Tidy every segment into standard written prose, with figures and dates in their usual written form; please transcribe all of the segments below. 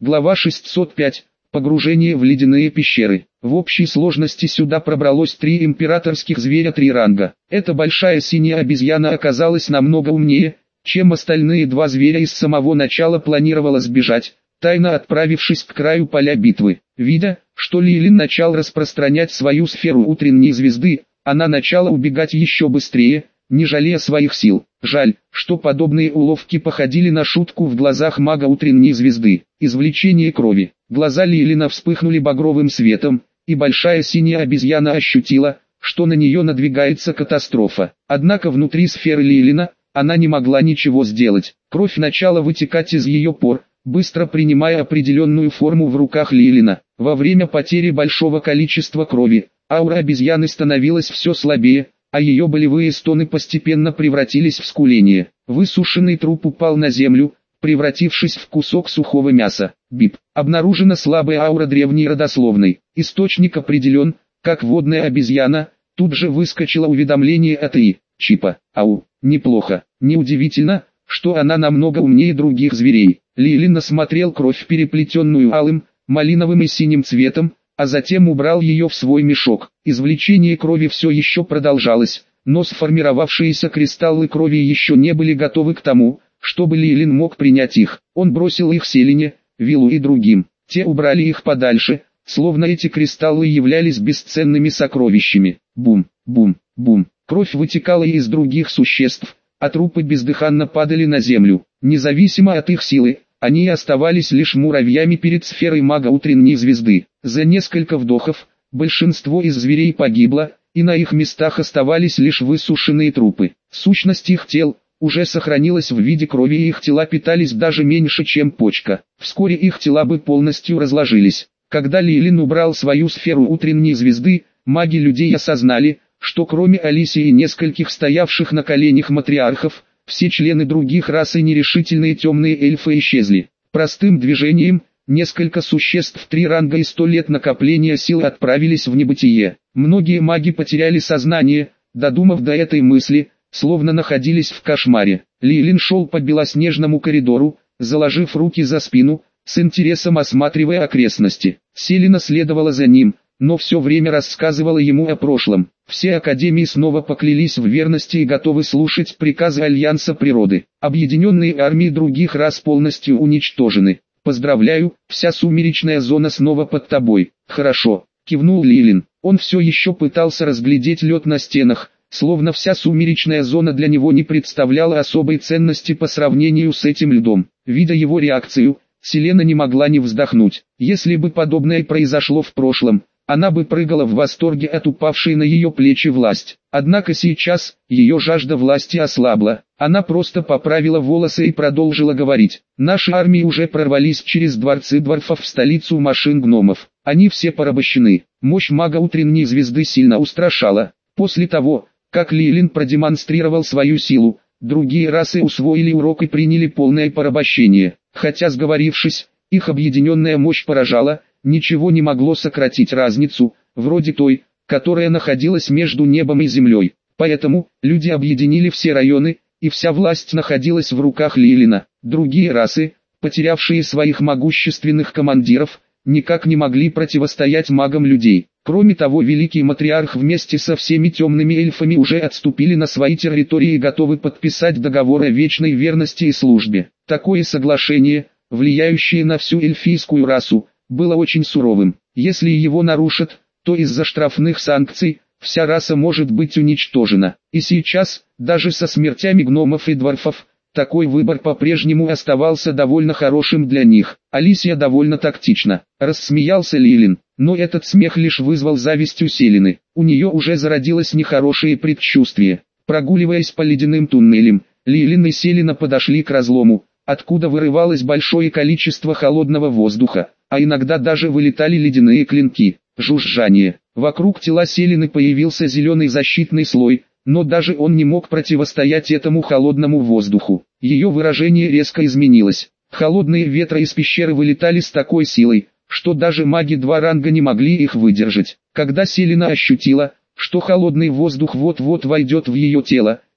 Глава 605. Погружение в ледяные пещеры. В общей сложности сюда пробралось 3 императорских зверя 3 ранга. Эта большая синяя обезьяна оказалась намного умнее, чем остальные 2 зверя, и с самого начала планировала сбежать, тайно отправившись к краю поля битвы. Видя, что Лилин начал распространять свою сферу утренней звезды, она начала убегать еще быстрее, не жалея своих сил. Жаль, что подобные уловки походили на шутку в глазах мага утренней звезды. Извлечение крови. Глаза Лилина вспыхнули багровым светом, и большая синяя обезьяна ощутила, что на нее надвигается катастрофа. Однако внутри сферы Лилина она не могла ничего сделать. Кровь начала вытекать из ее пор, быстро принимая определенную форму в руках Лилина. Во время потери большого количества крови, аура обезьяны становилась все слабее, а ее болевые стоны постепенно превратились в скуление. Высушенный труп упал на землю, превратившись в кусок сухого мяса. Бип. Обнаружена слабая аура древней родословной. Источник определен, как водная обезьяна. Тут же выскочило уведомление от ИИ. Чипа. Ау. Неплохо. Неудивительно, что она намного умнее других зверей. Лилин осмотрел кровь, переплетенную алым, малиновым и синим цветом, а затем убрал ее в свой мешок. Извлечение крови все еще продолжалось, но сформировавшиеся кристаллы крови еще не были готовы к тому, чтобы Лилин мог принять их. Он бросил их Селине, Виллу и другим. Те убрали их подальше, словно эти кристаллы являлись бесценными сокровищами. Бум, бум, бум. Кровь вытекала и из других существ, а трупы бездыханно падали на землю. Независимо от их силы, они оставались лишь муравьями перед сферой мага утренней звезды. За несколько вдохов, большинство из зверей погибло, и на их местах оставались лишь высушенные трупы. Сущность их тел уже сохранилась в виде крови, и их тела питались даже меньше, чем почка. Вскоре их тела бы полностью разложились. Когда Лилин убрал свою сферу утренней звезды, маги людей осознали, что кроме Алисии и нескольких стоявших на коленях матриархов, все члены других рас и нерешительные темные эльфы исчезли. Простым движением, несколько существ 3 ранга и 100 лет накопления сил отправились в небытие. Многие маги потеряли сознание, додумав до этой мысли, словно находились в кошмаре. Лилин шел по белоснежному коридору, заложив руки за спину, с интересом осматривая окрестности. Селина следовала за ним, но все время рассказывала ему о прошлом. Все академии снова поклялись в верности и готовы слушать приказы Альянса природы. Объединенные армии других рас полностью уничтожены. Поздравляю, вся сумеречная зона снова под тобой. Хорошо, кивнул Лилин. Он все еще пытался разглядеть лед на стенах, словно вся сумеречная зона для него не представляла особой ценности по сравнению с этим льдом. Видя его реакцию, Селена не могла не вздохнуть. Если бы подобное произошло в прошлом, она бы прыгала в восторге от упавшей на ее плечи власть. Однако сейчас, ее жажда власти ослабла. Она просто поправила волосы и продолжила говорить. Наши армии уже прорвались через дворцы дворфов в столицу машин гномов. Они все порабощены. Мощь мага утренней звезды сильно устрашала. После того, как Лилин продемонстрировал свою силу, другие расы усвоили урок и приняли полное порабощение. Хотя сговорившись, их объединенная мощь поражала, ничего не могло сократить разницу, вроде той, которая находилась между небом и землей. Поэтому, люди объединили все районы, и вся власть находилась в руках Лилина. Другие расы, потерявшие своих могущественных командиров, никак не могли противостоять магам людей. Кроме того, великий матриарх вместе со всеми темными эльфами уже отступили на свои территории и готовы подписать договор о вечной верности и службе. Такое соглашение, влияющее на всю эльфийскую расу, было очень суровым. Если его нарушат, то из-за штрафных санкций, вся раса может быть уничтожена. И сейчас, даже со смертями гномов и дворфов, такой выбор по-прежнему оставался довольно хорошим для них. Алисия довольно тактична, рассмеялся Лилин, но этот смех лишь вызвал зависть у Селины. У нее уже зародилось нехорошее предчувствие. Прогуливаясь по ледяным туннелям, Лилин и Селина подошли к разлому, откуда вырывалось большое количество холодного воздуха, а иногда даже вылетали ледяные клинки. Жужжание. Вокруг тела Селины появился зеленый защитный слой, но даже он не мог противостоять этому холодному воздуху. Ее выражение резко изменилось. Холодные ветры из пещеры вылетали с такой силой, что даже маги 2 ранга не могли их выдержать. Когда Селина ощутила, что холодный воздух вот-вот войдет в ее тело,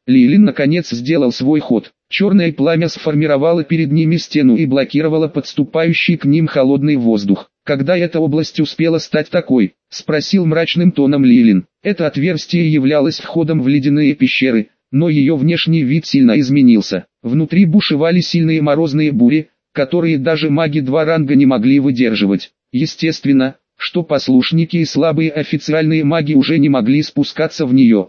Лилин наконец сделал свой ход. Черное пламя сформировало перед ними стену и блокировало подступающий к ним холодный воздух. «Когда эта область успела стать такой?» – спросил мрачным тоном Лилин. Это отверстие являлось входом в ледяные пещеры, но ее внешний вид сильно изменился. Внутри бушевали сильные морозные бури, которые даже маги 2 ранга не могли выдерживать. Естественно, что послушники и слабые официальные маги уже не могли спускаться в нее.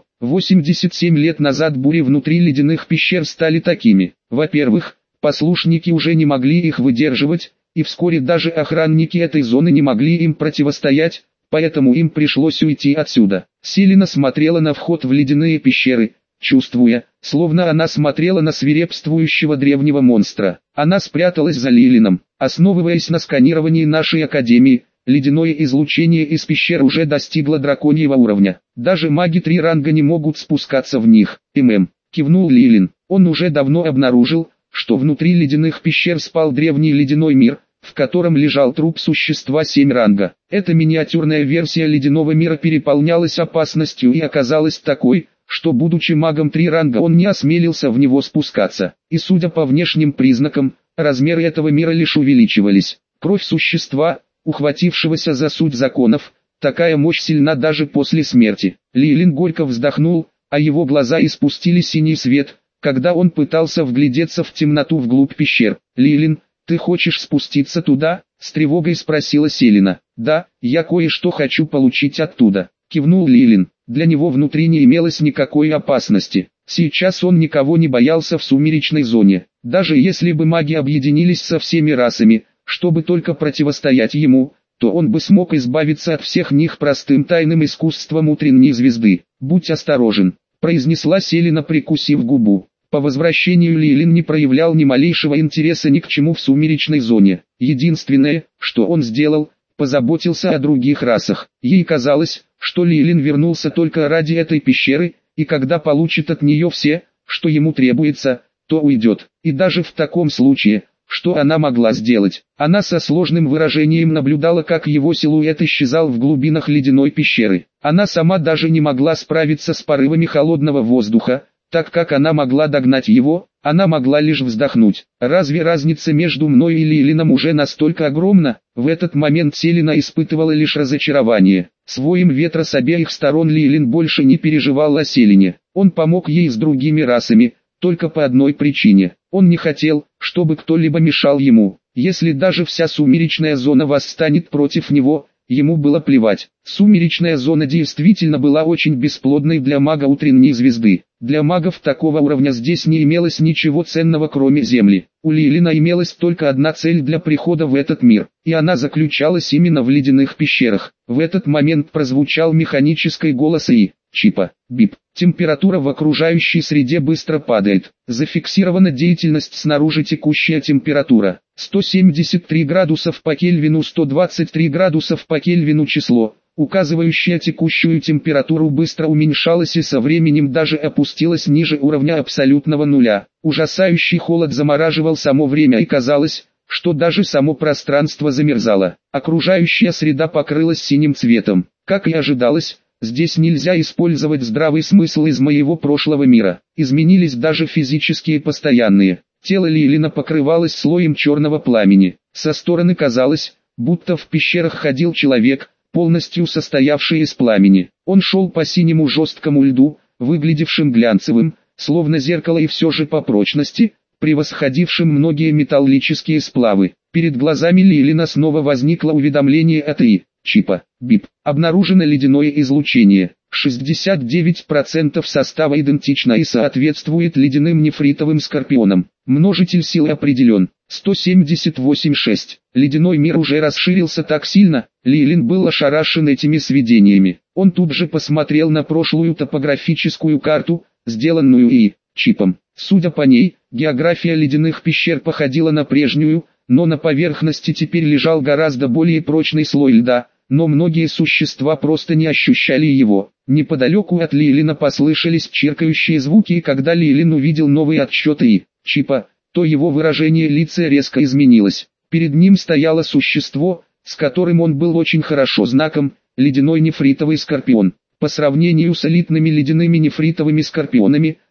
87 лет назад бури внутри ледяных пещер стали такими. Во-первых, послушники уже не могли их выдерживать, и вскоре даже охранники этой зоны не могли им противостоять, поэтому им пришлось уйти отсюда. Селена смотрела на вход в ледяные пещеры, чувствуя, словно она смотрела на свирепствующего древнего монстра. Она спряталась за Лилином. Основываясь на сканировании нашей академии, ледяное излучение из пещер уже достигло драконьего уровня. Даже маги 3 ранга не могут спускаться в них. Кивнул Лилин. Он уже давно обнаружил, что внутри ледяных пещер спал древний ледяной мир, в котором лежал труп существа 7 ранга. Эта миниатюрная версия ледяного мира переполнялась опасностью и оказалась такой, что будучи магом 3 ранга он не осмелился в него спускаться. И судя по внешним признакам, размеры этого мира лишь увеличивались. Кровь существа, ухватившегося за суть законов, такая мощь сильна даже после смерти. Лилин горько вздохнул, а его глаза испустили синий свет, когда он пытался вглядеться в темноту вглубь пещер. «Лилин, ты хочешь спуститься туда?» — с тревогой спросила Селена. «Да, я кое-что хочу получить оттуда», — кивнул Лилин. Для него внутри не имелось никакой опасности. Сейчас он никого не боялся в сумеречной зоне. Даже если бы маги объединились со всеми расами, чтобы только противостоять ему, то он бы смог избавиться от всех них простым тайным искусством утренней звезды. «Будь осторожен», — произнесла Селена, прикусив губу. По возвращению Лилин не проявлял ни малейшего интереса ни к чему в сумеречной зоне. Единственное, что он сделал, позаботился о других расах. Ей казалось, что Лилин вернулся только ради этой пещеры, и когда получит от нее все, что ему требуется, то уйдет. И даже в таком случае, что она могла сделать? Она со сложным выражением наблюдала, как его силуэт исчезал в глубинах ледяной пещеры. Она сама даже не могла справиться с порывами холодного воздуха, так как она могла догнать его, она могла лишь вздохнуть. Разве разница между мной и Лилином уже настолько огромна? В этот момент Селена испытывала лишь разочарование. С воем ветра с обеих сторон Лилин больше не переживал о Селене. Он помог ей с другими расами, только по одной причине. Он не хотел, чтобы кто-либо мешал ему. Если даже вся сумеречная зона восстанет против него, ему было плевать. Сумеречная зона действительно была очень бесплодной для мага утренней звезды. Для магов такого уровня здесь не имелось ничего ценного, кроме земли. У Лилина имелась только одна цель для прихода в этот мир, и она заключалась именно в ледяных пещерах. В этот момент прозвучал механический голос ИИ. «Чипа, бип». Температура в окружающей среде быстро падает. Зафиксирована деятельность снаружи. Текущая температура 173 градусов по Кельвину, 123 градусов по Кельвину. Число, указывающее текущую температуру, быстро уменьшалось и со временем даже опустилось ниже уровня абсолютного нуля. Ужасающий холод замораживал само время, и казалось, что даже само пространство замерзало. Окружающая среда покрылась синим цветом. Как и ожидалось, здесь нельзя использовать здравый смысл из моего прошлого мира. Изменились даже физические постоянные. Тело Лилина покрывалось слоем черного пламени. Со стороны казалось, будто в пещерах ходил человек, полностью состоявший из пламени. Он шел по синему жесткому льду, выглядевшим глянцевым, словно зеркало, и все же по прочности, превосходившим многие металлические сплавы. Перед глазами Лилина снова возникло уведомление от ИИ. «Чипа, бип. Обнаружено ледяное излучение. 69% состава идентично и соответствует ледяным нефритовым скорпионам. Множитель силы определен. 178,6. Ледяной мир уже расширился так сильно». Лилин был ошарашен этими сведениями. Он тут же посмотрел на прошлую топографическую карту, сделанную ИИ. Чипом. Судя по ней, география ледяных пещер походила на прежнюю, но на поверхности теперь лежал гораздо более прочный слой льда, но многие существа просто не ощущали его. Неподалеку от Лилина послышались чиркающие звуки, и когда Лилин увидел новый отсчет ИИ. Чипа, то его выражение лица резко изменилось. Перед ним стояло существо, с которым он был очень хорошо знаком, ледяной нефритовый скорпион. По сравнению с элитными ледяными нефритовыми скорпионами,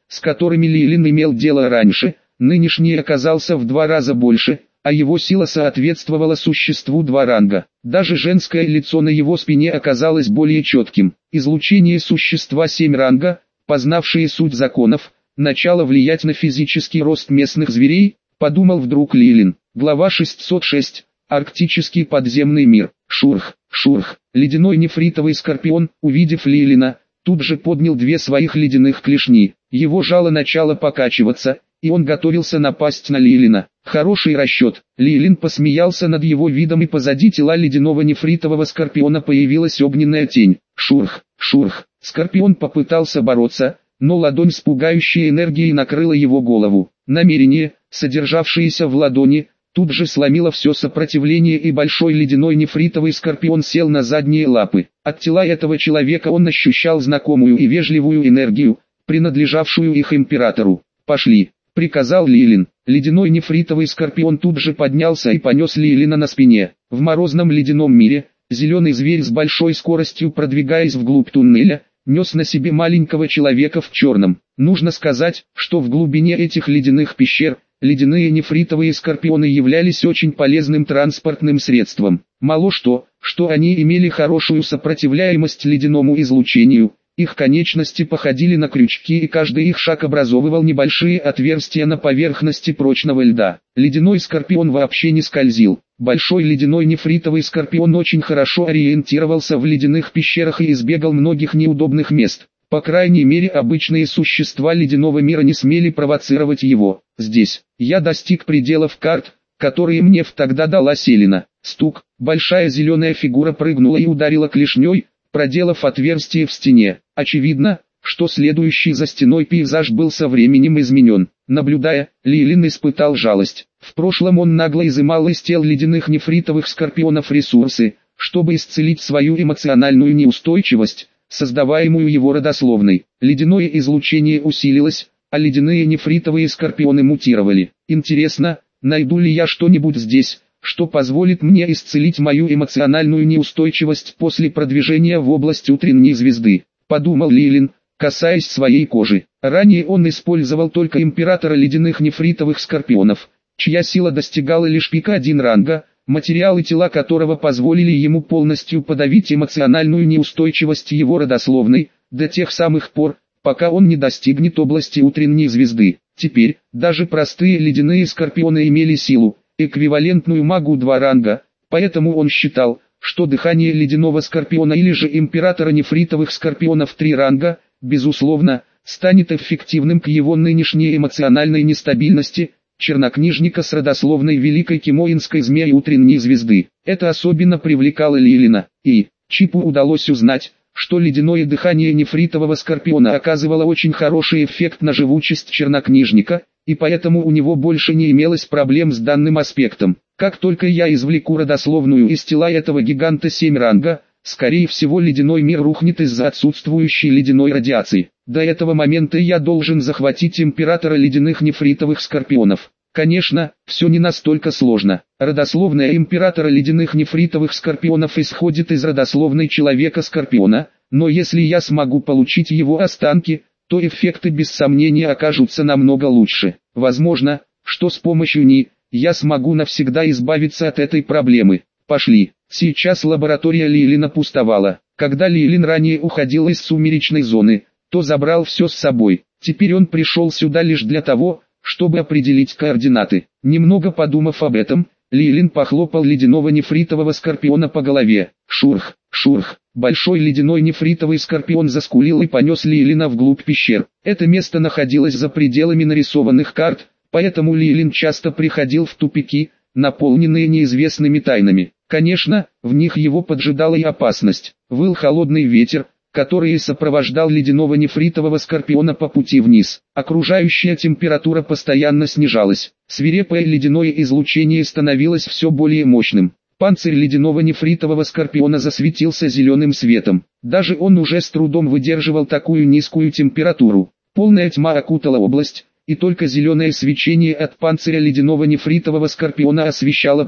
с которыми Лилин имел дело раньше, нынешний оказался в 2 раза больше, а его сила соответствовала существу 2 ранга. Даже женское лицо на его спине оказалось более четким. Излучение существа 7 ранга, познавшие суть законов, начало влиять на физический рост местных зверей, подумал вдруг Лилин. Глава 606. Арктический подземный мир. Шурх, шурх. Ледяной нефритовый скорпион, увидев Лилина, тут же поднял 2 своих ледяных клешни. Его жало начало покачиваться, и он готовился напасть на Лилина. Хороший расчет. Лилин посмеялся над его видом, и позади тела ледяного нефритового скорпиона появилась огненная тень. Шурх, шурх. Скорпион попытался бороться, но ладонь с пугающей энергией накрыла его голову. Намерение, содержавшееся в ладони, тут же сломило все сопротивление, и большой ледяной нефритовый скорпион сел на задние лапы. От тела этого человека он ощущал знакомую и вежливую энергию, принадлежавшую их императору. «Пошли», — приказал Лилин. Ледяной нефритовый скорпион тут же поднялся и понес Лилина на спине. В морозном ледяном мире, зеленый зверь с большой скоростью, продвигаясь вглубь туннеля, нес на себе маленького человека в черном. Нужно сказать, что в глубине этих ледяных пещер, ледяные нефритовые скорпионы являлись очень полезным транспортным средством. Мало что они имели хорошую сопротивляемость ледяному излучению. Их конечности походили на крючки, и каждый их шаг образовывал небольшие отверстия на поверхности прочного льда. Ледяной скорпион вообще не скользил. Большой ледяной нефритовый скорпион очень хорошо ориентировался в ледяных пещерах и избегал многих неудобных мест. По крайней мере, обычные существа ледяного мира не смели провоцировать его. Здесь я достиг пределов карт, которые мне тогда дала Селена. Стук, большая зеленая фигура прыгнула и ударила клешней, проделав отверстие в стене. Очевидно, что следующий за стеной пейзаж был со временем изменен. Наблюдая, Лилин испытал жалость. В прошлом он нагло изымал из тел ледяных нефритовых скорпионов ресурсы, чтобы исцелить свою эмоциональную неустойчивость, создаваемую его родословной. Ледяное излучение усилилось, а ледяные нефритовые скорпионы мутировали. Интересно, найду ли я что-нибудь здесь, что позволит мне исцелить мою эмоциональную неустойчивость после продвижения в область утренней звезды, подумал Лилин, касаясь своей кожи. Ранее он использовал только императора ледяных нефритовых скорпионов, чья сила достигала лишь пика 1 ранга, материалы тела которого позволили ему полностью подавить эмоциональную неустойчивость его родословной, до тех самых пор, пока он не достигнет области утренней звезды. Теперь, даже простые ледяные скорпионы имели силу, эквивалентную магу 2 ранга, поэтому он считал, что дыхание ледяного скорпиона или же императора нефритовых скорпионов 3 ранга, безусловно, станет эффективным к его нынешней эмоциональной нестабильности, чернокнижника с родословной великой кимоинской змеи утренней звезды. Это особенно привлекало Лилина, и Чипу удалось узнать, что ледяное дыхание нефритового скорпиона оказывало очень хороший эффект на живучесть чернокнижника, и поэтому у него больше не имелось проблем с данным аспектом. Как только я извлеку родословную из тела этого гиганта 7 ранга, скорее всего ледяной мир рухнет из-за отсутствующей ледяной радиации. До этого момента я должен захватить императора ледяных нефритовых скорпионов. Конечно, все не настолько сложно. Родословная императора ледяных нефритовых скорпионов исходит из родословной человека-скорпиона, но если я смогу получить его останки, то эффекты без сомнения окажутся намного лучше. Возможно, что с помощью я смогу навсегда избавиться от этой проблемы. Пошли. Сейчас лаборатория Лилина пустовала. Когда Лилин ранее уходил из сумеречной зоны, то забрал все с собой. Теперь он пришел сюда лишь для того, чтобы определить координаты. Немного подумав об этом, Лилин похлопал ледяного нефритового скорпиона по голове. Шурх, шурх. Большой ледяной нефритовый скорпион заскулил и понес Лилина вглубь пещер. Это место находилось за пределами нарисованных карт, поэтому Лилин часто приходил в тупики, наполненные неизвестными тайнами. Конечно, в них его поджидала и опасность. Выл холодный ветер, который и сопровождал ледяного нефритового скорпиона по пути вниз. Окружающая температура постоянно снижалась. Свирепое ледяное излучение становилось все более мощным. Панцирь ледяного нефритового скорпиона засветился зеленым светом. Даже он уже с трудом выдерживал такую низкую температуру. Полная тьма окутала область, и только зеленое свечение от панциря ледяного нефритового скорпиона освещало путь.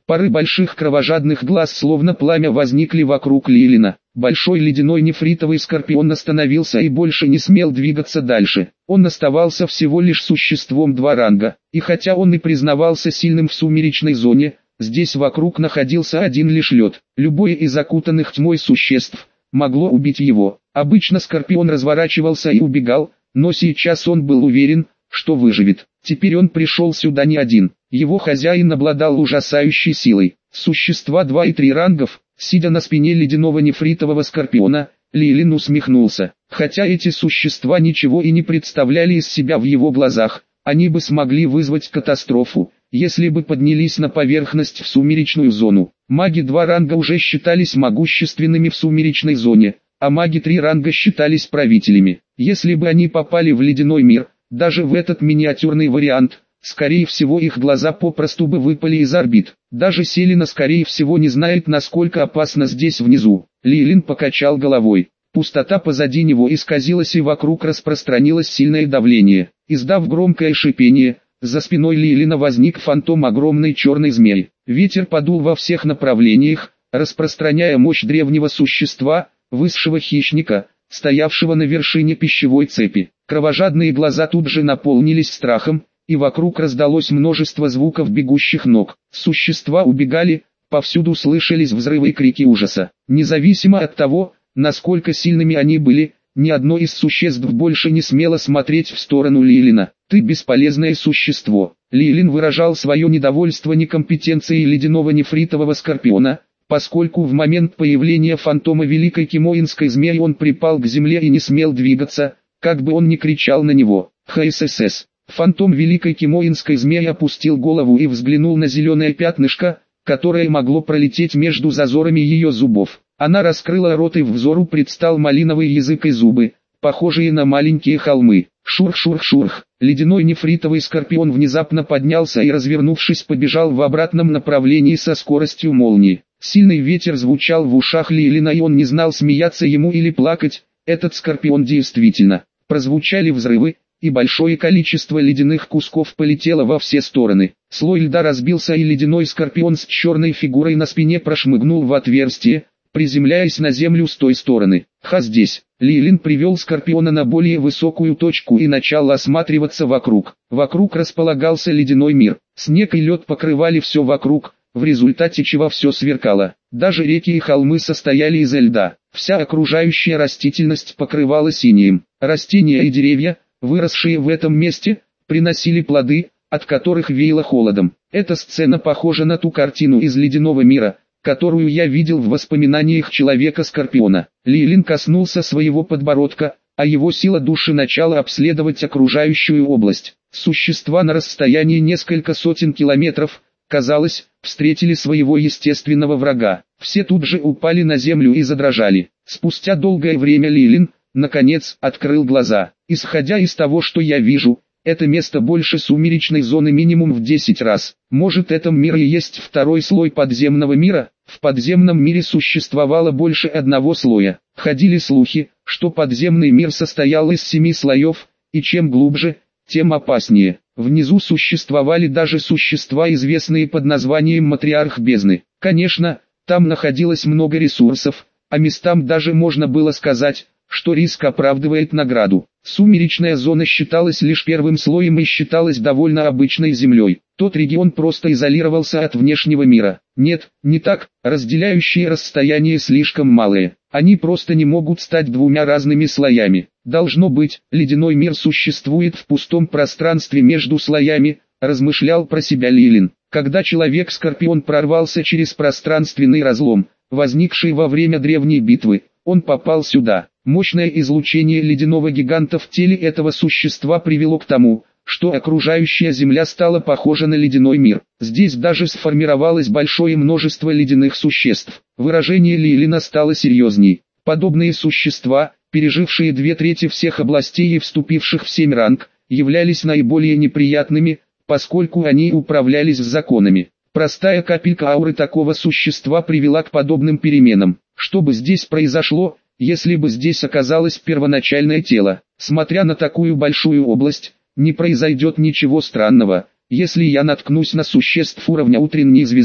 Пары больших кровожадных глаз словно пламя возникли вокруг Лилина. Большой ледяной нефритовый скорпион остановился и больше не смел двигаться дальше. Он оставался всего лишь существом 2 ранга, и хотя он и признавался сильным в сумеречной зоне, здесь вокруг находился один лишь лед. Любое из окутанных тьмой существ могло убить его. Обычно скорпион разворачивался и убегал, но сейчас он был уверен, что выживет. Теперь он пришел сюда не один. Его хозяин обладал ужасающей силой. Существа 2 и 3 рангов, сидя на спине ледяного нефритового скорпиона, Лилин усмехнулся. Хотя эти существа ничего и не представляли из себя в его глазах, они бы смогли вызвать катастрофу, если бы поднялись на поверхность в сумеречную зону. Маги 2 ранга уже считались могущественными в сумеречной зоне, а маги 3 ранга считались правителями. Если бы они попали в ледяной мир, даже в этот миниатюрный вариант, скорее всего их глаза попросту бы выпали из орбит. Даже Селена скорее всего не знает, насколько опасно здесь внизу. Лилин покачал головой. Пустота позади него исказилась и вокруг распространилось сильное давление. Издав громкое шипение, за спиной Лилина возник фантом огромной черной змеи. Ветер подул во всех направлениях, распространяя мощь древнего существа, высшего хищника, стоявшего на вершине пищевой цепи. Кровожадные глаза тут же наполнились страхом, и вокруг раздалось множество звуков бегущих ног. Существа убегали, повсюду слышались взрывы и крики ужаса. Независимо от того, насколько сильными они были, ни одно из существ больше не смело смотреть в сторону Лилина. «Ты бесполезное существо». Лилин выражал свое недовольство некомпетенцией ледяного нефритового скорпиона, поскольку в момент появления фантома Великой Кимоинской змеи он припал к земле и не смел двигаться, как бы он ни кричал на него. «ХСС». Фантом Великой Кимоинской змеи опустил голову и взглянул на зеленое пятнышко, которое могло пролететь между зазорами ее зубов. Она раскрыла рот и взору предстал малиновый язык и зубы, похожие на маленькие холмы. Шурх-шурх-шурх. Ледяной нефритовый скорпион внезапно поднялся и, развернувшись, побежал в обратном направлении со скоростью молнии. Сильный ветер звучал в ушах Лилина, и он не знал, смеяться ему или плакать. Этот скорпион действительно. Прозвучали взрывы, и большое количество ледяных кусков полетело во все стороны. Слой льда разбился, и ледяной скорпион с черной фигурой на спине прошмыгнул в отверстие, приземляясь на землю с той стороны. Здесь. Лилин привел скорпиона на более высокую точку и начал осматриваться вокруг. Вокруг располагался ледяной мир. Снег и лед покрывали все вокруг, в результате чего все сверкало. Даже реки и холмы состояли из льда. Вся окружающая растительность покрывалась инеем. Растения и деревья, выросшие в этом месте, приносили плоды, от которых веяло холодом. Эта сцена похожа на ту картину из ледяного мира, которую я видел в воспоминаниях Человека-Скорпиона. Лилин коснулся своего подбородка, а его сила души начала обследовать окружающую область. Существа на расстоянии несколько сотен километров, казалось, встретили своего естественного врага. Все тут же упали на землю и задрожали. Спустя долгое время Лилин, наконец, открыл глаза. Исходя из того, что я вижу, это место больше сумеречной зоны минимум в 10 раз. Может, этом мире и есть второй слой подземного мира? В подземном мире существовало больше одного слоя. Ходили слухи, что подземный мир состоял из 7 слоев, и чем глубже, тем опаснее. Внизу существовали даже существа, известные под названием Матриарх Бездны. Конечно, там находилось много ресурсов, а местам даже можно было сказать, что риск оправдывает награду. Сумеречная зона считалась лишь первым слоем и считалась довольно обычной землей. Тот регион просто изолировался от внешнего мира. Нет, не так, разделяющие расстояние слишком малые. Они просто не могут стать двумя разными слоями. Должно быть, ледяной мир существует в пустом пространстве между слоями, размышлял про себя Лилин. Когда Человек-Скорпион прорвался через пространственный разлом, возникший во время древней битвы, он попал сюда. Мощное излучение ледяного гиганта в теле этого существа привело к тому, что окружающая земля стала похожа на ледяной мир. Здесь даже сформировалось большое множество ледяных существ. Выражение Лилина стало серьезней. Подобные существа, пережившие 2/3 всех областей и вступивших в 7 ранг, являлись наиболее неприятными, поскольку они управлялись законами. Простая капелька ауры такого существа привела к подобным переменам. Что бы здесь произошло, если бы здесь оказалось первоначальное тело? Смотря на такую большую область, не произойдет ничего странного, если я наткнусь на существ уровня утренней звезды,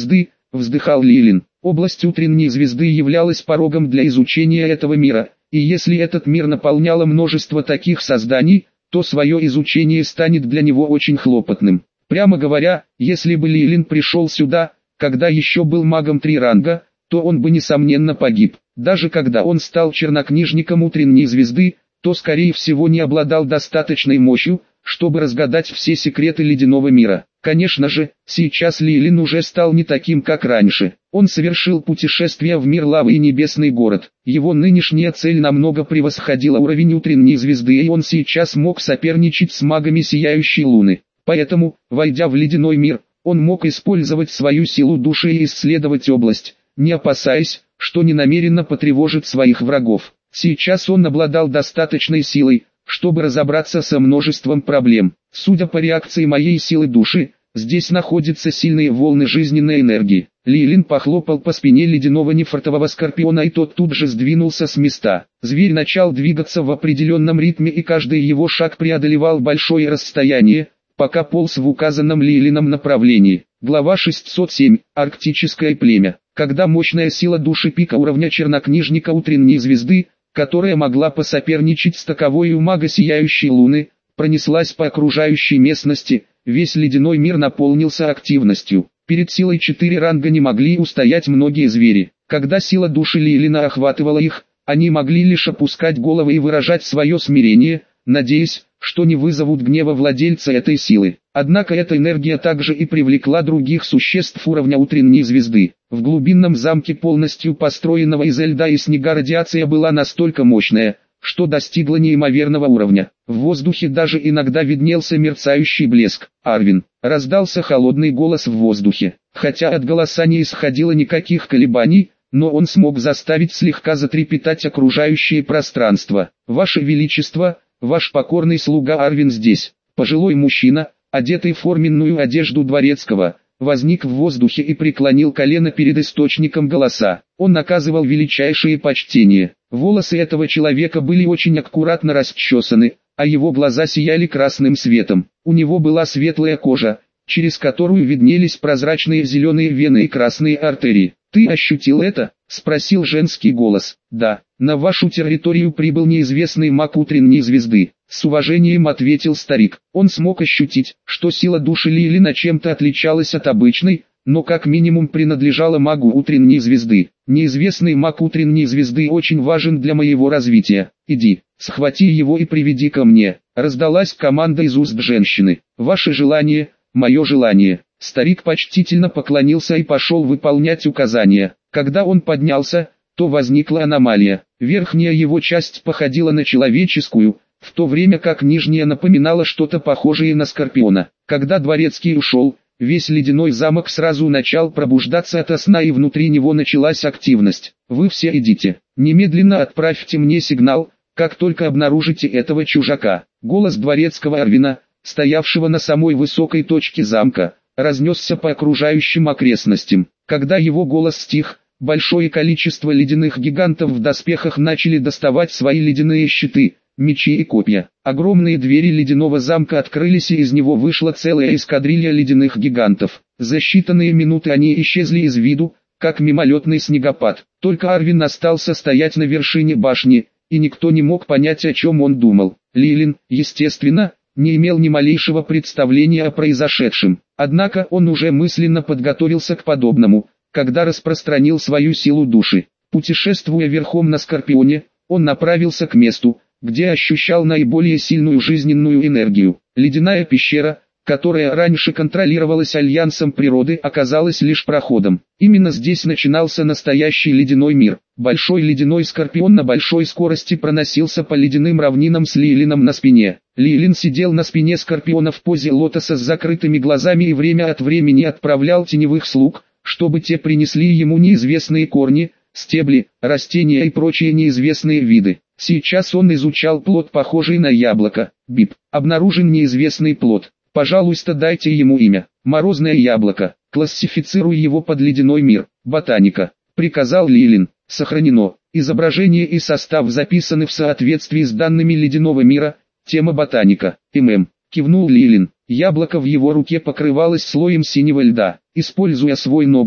вздыхал Лилин. Область утренней звезды являлась порогом для изучения этого мира, и если этот мир наполняло множество таких созданий, то свое изучение станет для него очень хлопотным. Прямо говоря, если бы Лилин пришел сюда, когда еще был магом 3 ранга, то он бы несомненно погиб. Даже когда он стал чернокнижником утренней звезды, то скорее всего не обладал достаточной мощью, чтобы разгадать все секреты ледяного мира. Конечно же, сейчас Лилин уже стал не таким, как раньше. Он совершил путешествие в мир лавы и небесный город. Его нынешняя цель намного превосходила уровень утренней звезды, и он сейчас мог соперничать с магами сияющей луны. Поэтому, войдя в ледяной мир, он мог использовать свою силу души и исследовать область, не опасаясь, что ненамеренно потревожит своих врагов. Сейчас он обладал достаточной силой, чтобы разобраться со множеством проблем. Судя по реакции моей силы души, здесь находятся сильные волны жизненной энергии. Лилин похлопал по спине ледяного нефритового скорпиона, и тот тут же сдвинулся с места. Зверь начал двигаться в определенном ритме, и каждый его шаг преодолевал большое расстояние, пока полз в указанном Лилином направлении. Глава 607. Арктическое племя. Когда мощная сила души пика уровня чернокнижника утренней звезды, которая могла посоперничать с таковой у мага сияющей луны, пронеслась по окружающей местности, весь ледяной мир наполнился активностью. Перед силой 4 ранга не могли устоять многие звери. Когда сила души Лилина охватывала их, они могли лишь опускать головы и выражать свое смирение, надеясь, что не вызовут гнева владельца этой силы. Однако эта энергия также и привлекла других существ уровня утренней звезды. В глубинном замке, полностью построенного из льда и снега, радиация была настолько мощная, что достигла неимоверного уровня. В воздухе даже иногда виднелся мерцающий блеск. «Арвин!» — раздался холодный голос в воздухе. Хотя от голоса не исходило никаких колебаний, но он смог заставить слегка затрепетать окружающее пространство. «Ваше Величество, ваш покорный слуга Арвин здесь». Пожилой мужчина, одетый в форменную одежду дворецкого, возник в воздухе и преклонил колено перед источником голоса. Он оказывал величайшее почтение. Волосы этого человека были очень аккуратно расчесаны, а его глаза сияли красным светом. У него была светлая кожа, через которую виднелись прозрачные зеленые вены и красные артерии. «Ты ощутил это?» — спросил женский голос. «Да, на вашу территорию прибыл неизвестный маг утренней звезды», — с уважением ответил старик. Он смог ощутить, что сила души Лилина чем-то отличалась от обычной, но как минимум принадлежала магу утренней звезды. «Неизвестный маг утренней звезды очень важен для моего развития. Иди, схвати его и приведи ко мне», — раздалась команда из уст женщины. «Ваше желание, мое желание». Старик почтительно поклонился и пошел выполнять указания. Когда он поднялся, то возникла аномалия. Верхняя его часть походила на человеческую, в то время как нижняя напоминала что-то похожее на скорпиона. Когда дворецкий ушел, весь ледяной замок сразу начал пробуждаться ото сна, и внутри него началась активность. «Вы все идите. Немедленно отправьте мне сигнал, как только обнаружите этого чужака». Голос дворецкого Арвина, стоявшего на самой высокой точке замка, разнесся по окружающим окрестностям. Когда его голос стих, большое количество ледяных гигантов в доспехах начали доставать свои ледяные щиты, мечи и копья. Огромные двери ледяного замка открылись, и из него вышла целая эскадрилья ледяных гигантов. За считанные минуты они исчезли из виду, как мимолетный снегопад. Только Арвин остался стоять на вершине башни, и никто не мог понять, о чем он думал. Лилин, естественно, не имел ни малейшего представления о произошедшем. Однако он уже мысленно подготовился к подобному, когда распространил свою силу души. Путешествуя верхом на Скорпионе, он направился к месту, где ощущал наиболее сильную жизненную энергию. Ледяная пещера, которая раньше контролировалась Альянсом природы, оказалась лишь проходом. Именно здесь начинался настоящий ледяной мир. Большой ледяной скорпион на большой скорости проносился по ледяным равнинам с Лилином на спине. Лилин сидел на спине скорпиона в позе лотоса с закрытыми глазами и время от времени отправлял теневых слуг, чтобы те принесли ему неизвестные корни, стебли, растения и прочие неизвестные виды. Сейчас он изучал плод, похожий на яблоко. Бип. Обнаружен неизвестный плод. Пожалуйста, дайте ему имя. Морозное яблоко. Классифицируй его под ледяной мир. Ботаника. Приказал Лилин. Сохранено. Изображение и состав записаны в соответствии с данными ледяного мира. Тема ботаника. Кивнул Лилин. Яблоко в его руке покрывалось слоем синего льда. Используя свой ноготь,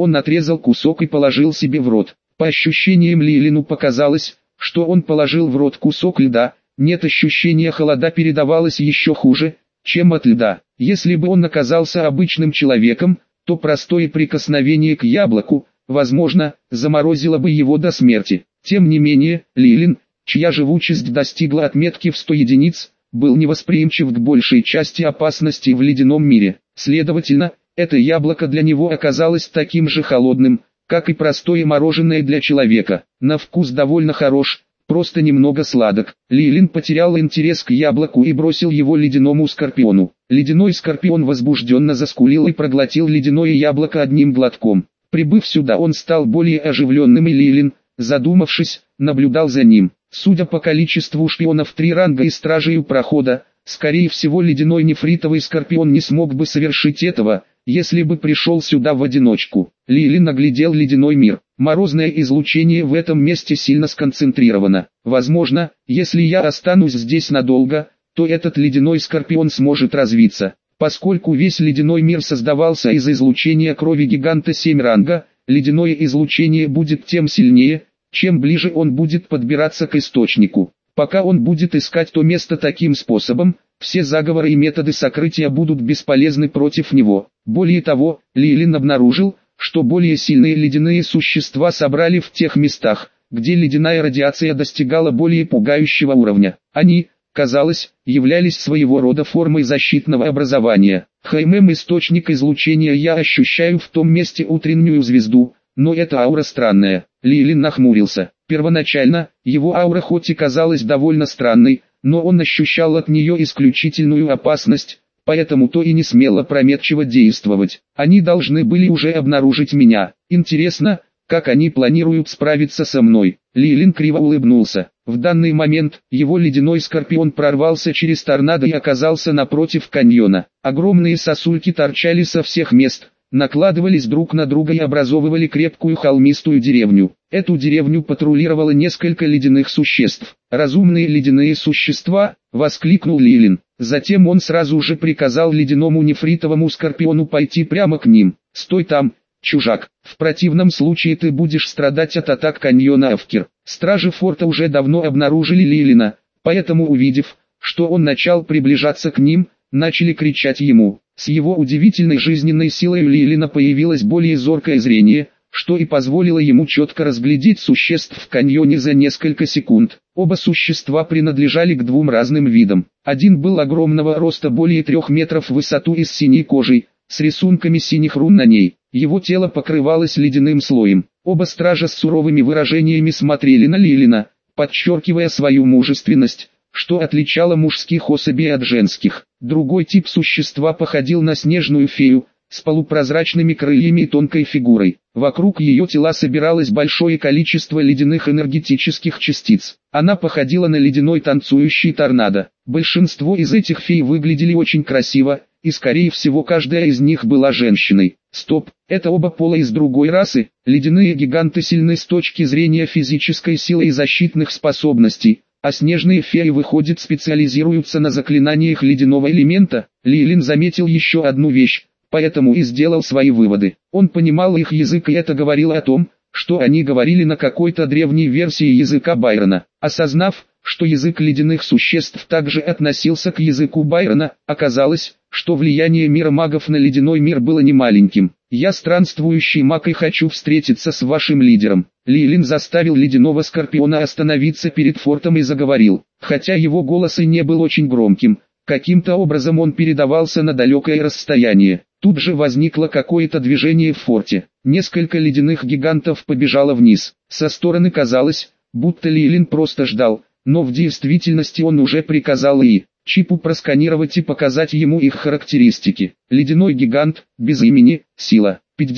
Он отрезал кусок и положил себе в рот. По ощущениям Лилину показалось, что он положил в рот кусок льда. Нет, ощущение холода передавалось еще хуже, чем от льда. Если бы он оказался обычным человеком, то простое прикосновение к яблоку, возможно, заморозило бы его до смерти. Тем не менее, Лилин, чья живучесть достигла отметки в 100 единиц, был невосприимчив к большей части опасностей в ледяном мире. Следовательно, это яблоко для него оказалось таким же холодным, как и простое мороженое для человека. На вкус довольно хорош, просто немного сладок. Лилин потерял интерес к яблоку и бросил его ледяному скорпиону. Ледяной скорпион возбужденно заскулил и проглотил ледяное яблоко одним глотком. Прибыв сюда, он стал более оживленным, и Лилин, задумавшись, наблюдал за ним. Судя по количеству шпионов 3 ранга и стражей у прохода, скорее всего ледяной нефритовый скорпион не смог бы совершить этого, если бы пришел сюда в одиночку. Лилин оглядел ледяной мир. Морозное излучение в этом месте сильно сконцентрировано. Возможно, если я останусь здесь надолго, то этот ледяной скорпион сможет развиться. Поскольку весь ледяной мир создавался из излучения крови гиганта 7 ранга, ледяное излучение будет тем сильнее, чем ближе он будет подбираться к источнику. Пока он будет искать то место таким способом, все заговоры и методы сокрытия будут бесполезны против него. Более того, Лилин обнаружил, что более сильные ледяные существа собрали в тех местах, где ледяная радиация достигала более пугающего уровня. Они, казалось, являлись своего рода формой защитного образования. Источник излучения я ощущаю в том месте утреннюю звезду, но эта аура странная. Лилин нахмурился. Первоначально, его аура хоть и казалась довольно странной, но он ощущал от нее исключительную опасность, поэтому то и не смел опрометчиво действовать. Они должны были уже обнаружить меня. Интересно, как они планируют справиться со мной. Лилин криво улыбнулся. В данный момент, его ледяной скорпион прорвался через торнадо и оказался напротив каньона. Огромные сосульки торчали со всех мест, накладывались друг на друга и образовывали крепкую холмистую деревню. Эту деревню патрулировало несколько ледяных существ. «Разумные ледяные существа!» — воскликнул Лилин. Затем он сразу же приказал ледяному нефритовому скорпиону пойти прямо к ним. «Стой там, чужак, в противном случае ты будешь страдать от атак каньона Авкир». Стражи форта уже давно обнаружили Лилина, поэтому, увидев, что он начал приближаться к ним, начали кричать ему. С его удивительной жизненной силой у Лилина появилось более зоркое зрение, что и позволило ему четко разглядеть существ в каньоне за несколько секунд. Оба существа принадлежали к двум разным видам. Один был огромного роста, более 3 метров в высоту и с синей кожей, с рисунками синих рун на ней. Его тело покрывалось ледяным слоем. Оба стража с суровыми выражениями смотрели на Лилина, подчеркивая свою мужественность, что отличало мужских особей от женских. Другой тип существа походил на снежную фею, с полупрозрачными крыльями и тонкой фигурой. Вокруг ее тела собиралось большое количество ледяных энергетических частиц. Она походила на ледяной танцующий торнадо. Большинство из этих фей выглядели очень красиво, и скорее всего каждая из них была женщиной. Стоп, это оба пола из другой расы. Ледяные гиганты сильны с точки зрения физической силы и защитных способностей, а снежные феи, выходит, специализируются на заклинаниях ледяного элемента. Лилин заметил еще одну вещь, поэтому и сделал свои выводы. Он понимал их язык, и это говорило о том, что они говорили на какой-то древней версии языка Байрона. Осознав, что язык ледяных существ также относился к языку Байрона, оказалось, что влияние мира магов на ледяной мир было немаленьким. «Я странствующий маг и хочу встретиться с вашим лидером». Лилин заставил ледяного скорпиона остановиться перед фортом и заговорил. Хотя его голос и не был очень громким, каким-то образом он передавался на далекое расстояние. Тут же возникло какое-то движение в форте. Несколько ледяных гигантов побежало вниз. Со стороны казалось, будто Лилин просто ждал, но в действительности он уже приказал Чипу просканировать и показать ему их характеристики. Ледяной гигант, без имени, сила,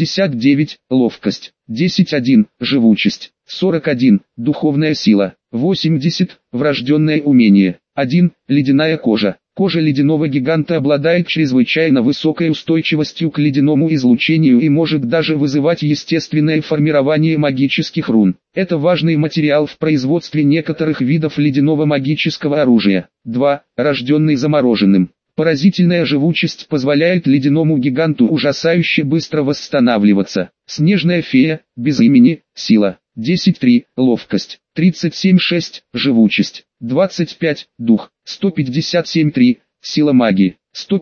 59, ловкость, 10-1, живучесть, 41, духовная сила, 80, врожденное умение, 1, ледяная кожа. Кожа ледяного гиганта обладает чрезвычайно высокой устойчивостью к ледяному излучению и может даже вызывать естественное формирование магических рун. Это важный материал в производстве некоторых видов ледяного магического оружия. 2. Рожденный замороженным. Поразительная живучесть позволяет ледяному гиганту ужасающе быстро восстанавливаться. Снежная фея, без имени, сила. 10-3, ловкость. 37-6, живучесть. 25, дух. 157-3, сила магии.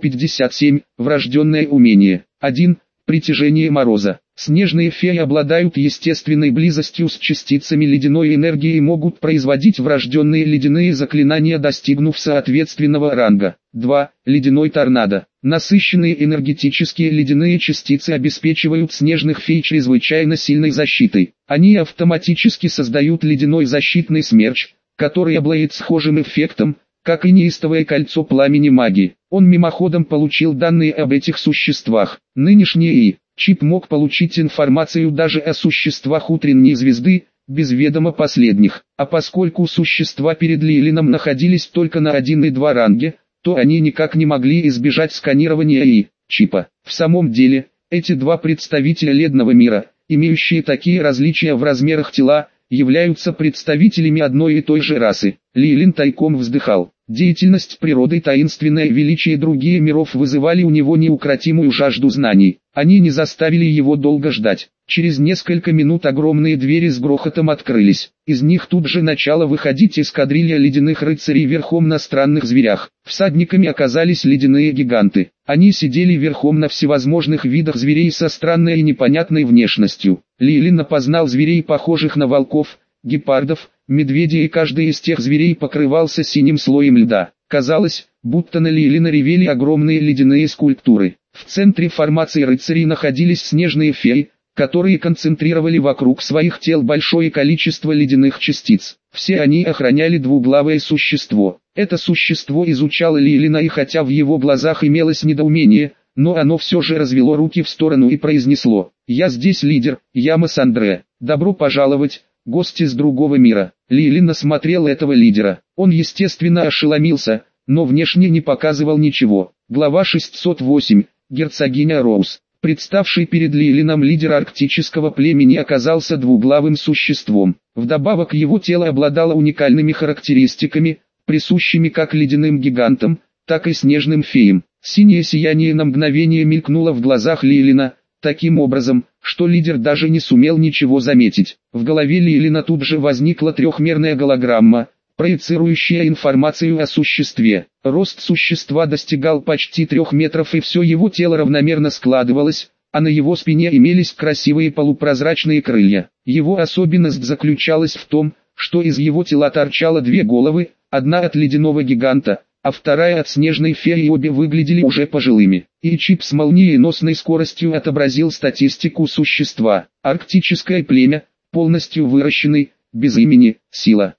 157, врожденное умение. 1, притяжение мороза. Снежные феи обладают естественной близостью с частицами ледяной энергии и могут производить врожденные ледяные заклинания, достигнув соответственного ранга. 2. Ледяной торнадо. Насыщенные энергетические ледяные частицы обеспечивают снежных фей чрезвычайно сильной защитой. Они автоматически создают ледяной защитный смерч, который обладает схожим эффектом, как и неистовое кольцо пламени магии. Он мимоходом получил данные об этих существах. Нынешний Чип мог получить информацию даже о существах утренней звезды, без ведома последних. А поскольку существа перед Лилином находились только на 1 и 2 ранге, то они никак не могли избежать сканирования Чипа. В самом деле, эти два представителя ледного мира, имеющие такие различия в размерах тела, являются представителями одной и той же расы. Лилин тайком вздыхал. Деятельность природы, таинственное величие других миров вызывали у него неукротимую жажду знаний. Они не заставили его долго ждать. Через несколько минут огромные двери с грохотом открылись. Из них тут же начала выходить эскадрилья ледяных рыцарей верхом на странных зверях. Всадниками оказались ледяные гиганты. Они сидели верхом на всевозможных видах зверей со странной и непонятной внешностью. Лилин опознал зверей, похожих на волков, гепардов, медведей, и каждый из тех зверей покрывался синим слоем льда. Казалось, будто на Лилина ревели огромные ледяные скульптуры. В центре формации рыцарей находились снежные феи, которые концентрировали вокруг своих тел большое количество ледяных частиц. Все они охраняли двуглавое существо. Это существо изучало Лилина, и хотя в его глазах имелось недоумение, но оно все же развело руки в сторону и произнесло: «Я здесь лидер, я Месандре. Добро пожаловать, гости с другого мира». Лилин осмотрел этого лидера. Он естественно ошеломился, но внешне не показывал ничего. Глава 608. Герцогиня Роуз. Представший перед Лилином лидер арктического племени оказался двуглавым существом. Вдобавок его тело обладало уникальными характеристиками, присущими как ледяным гигантам, так и снежным феям. Синее сияние на мгновение мелькнуло в глазах Лилина, таким образом, что лидер даже не сумел ничего заметить. В голове Лилина тут же возникла трехмерная голограмма, проецирующая информацию о существе. Рост существа достигал почти 3 метров, и все его тело равномерно складывалось, а на его спине имелись красивые полупрозрачные крылья. Его особенность заключалась в том, что из его тела торчало 2 головы, одна от ледяного гиганта, а вторая от снежной феи, и обе выглядели уже пожилыми. И Чип с молниеносной скоростью отобразил статистику существа. Арктическое племя, полностью выращенный, без имени, сила.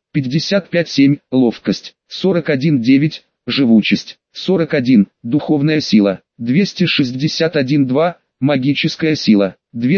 55-7, ловкость. 41-9, живучесть. 41, духовная сила. 261-2, магическая сила.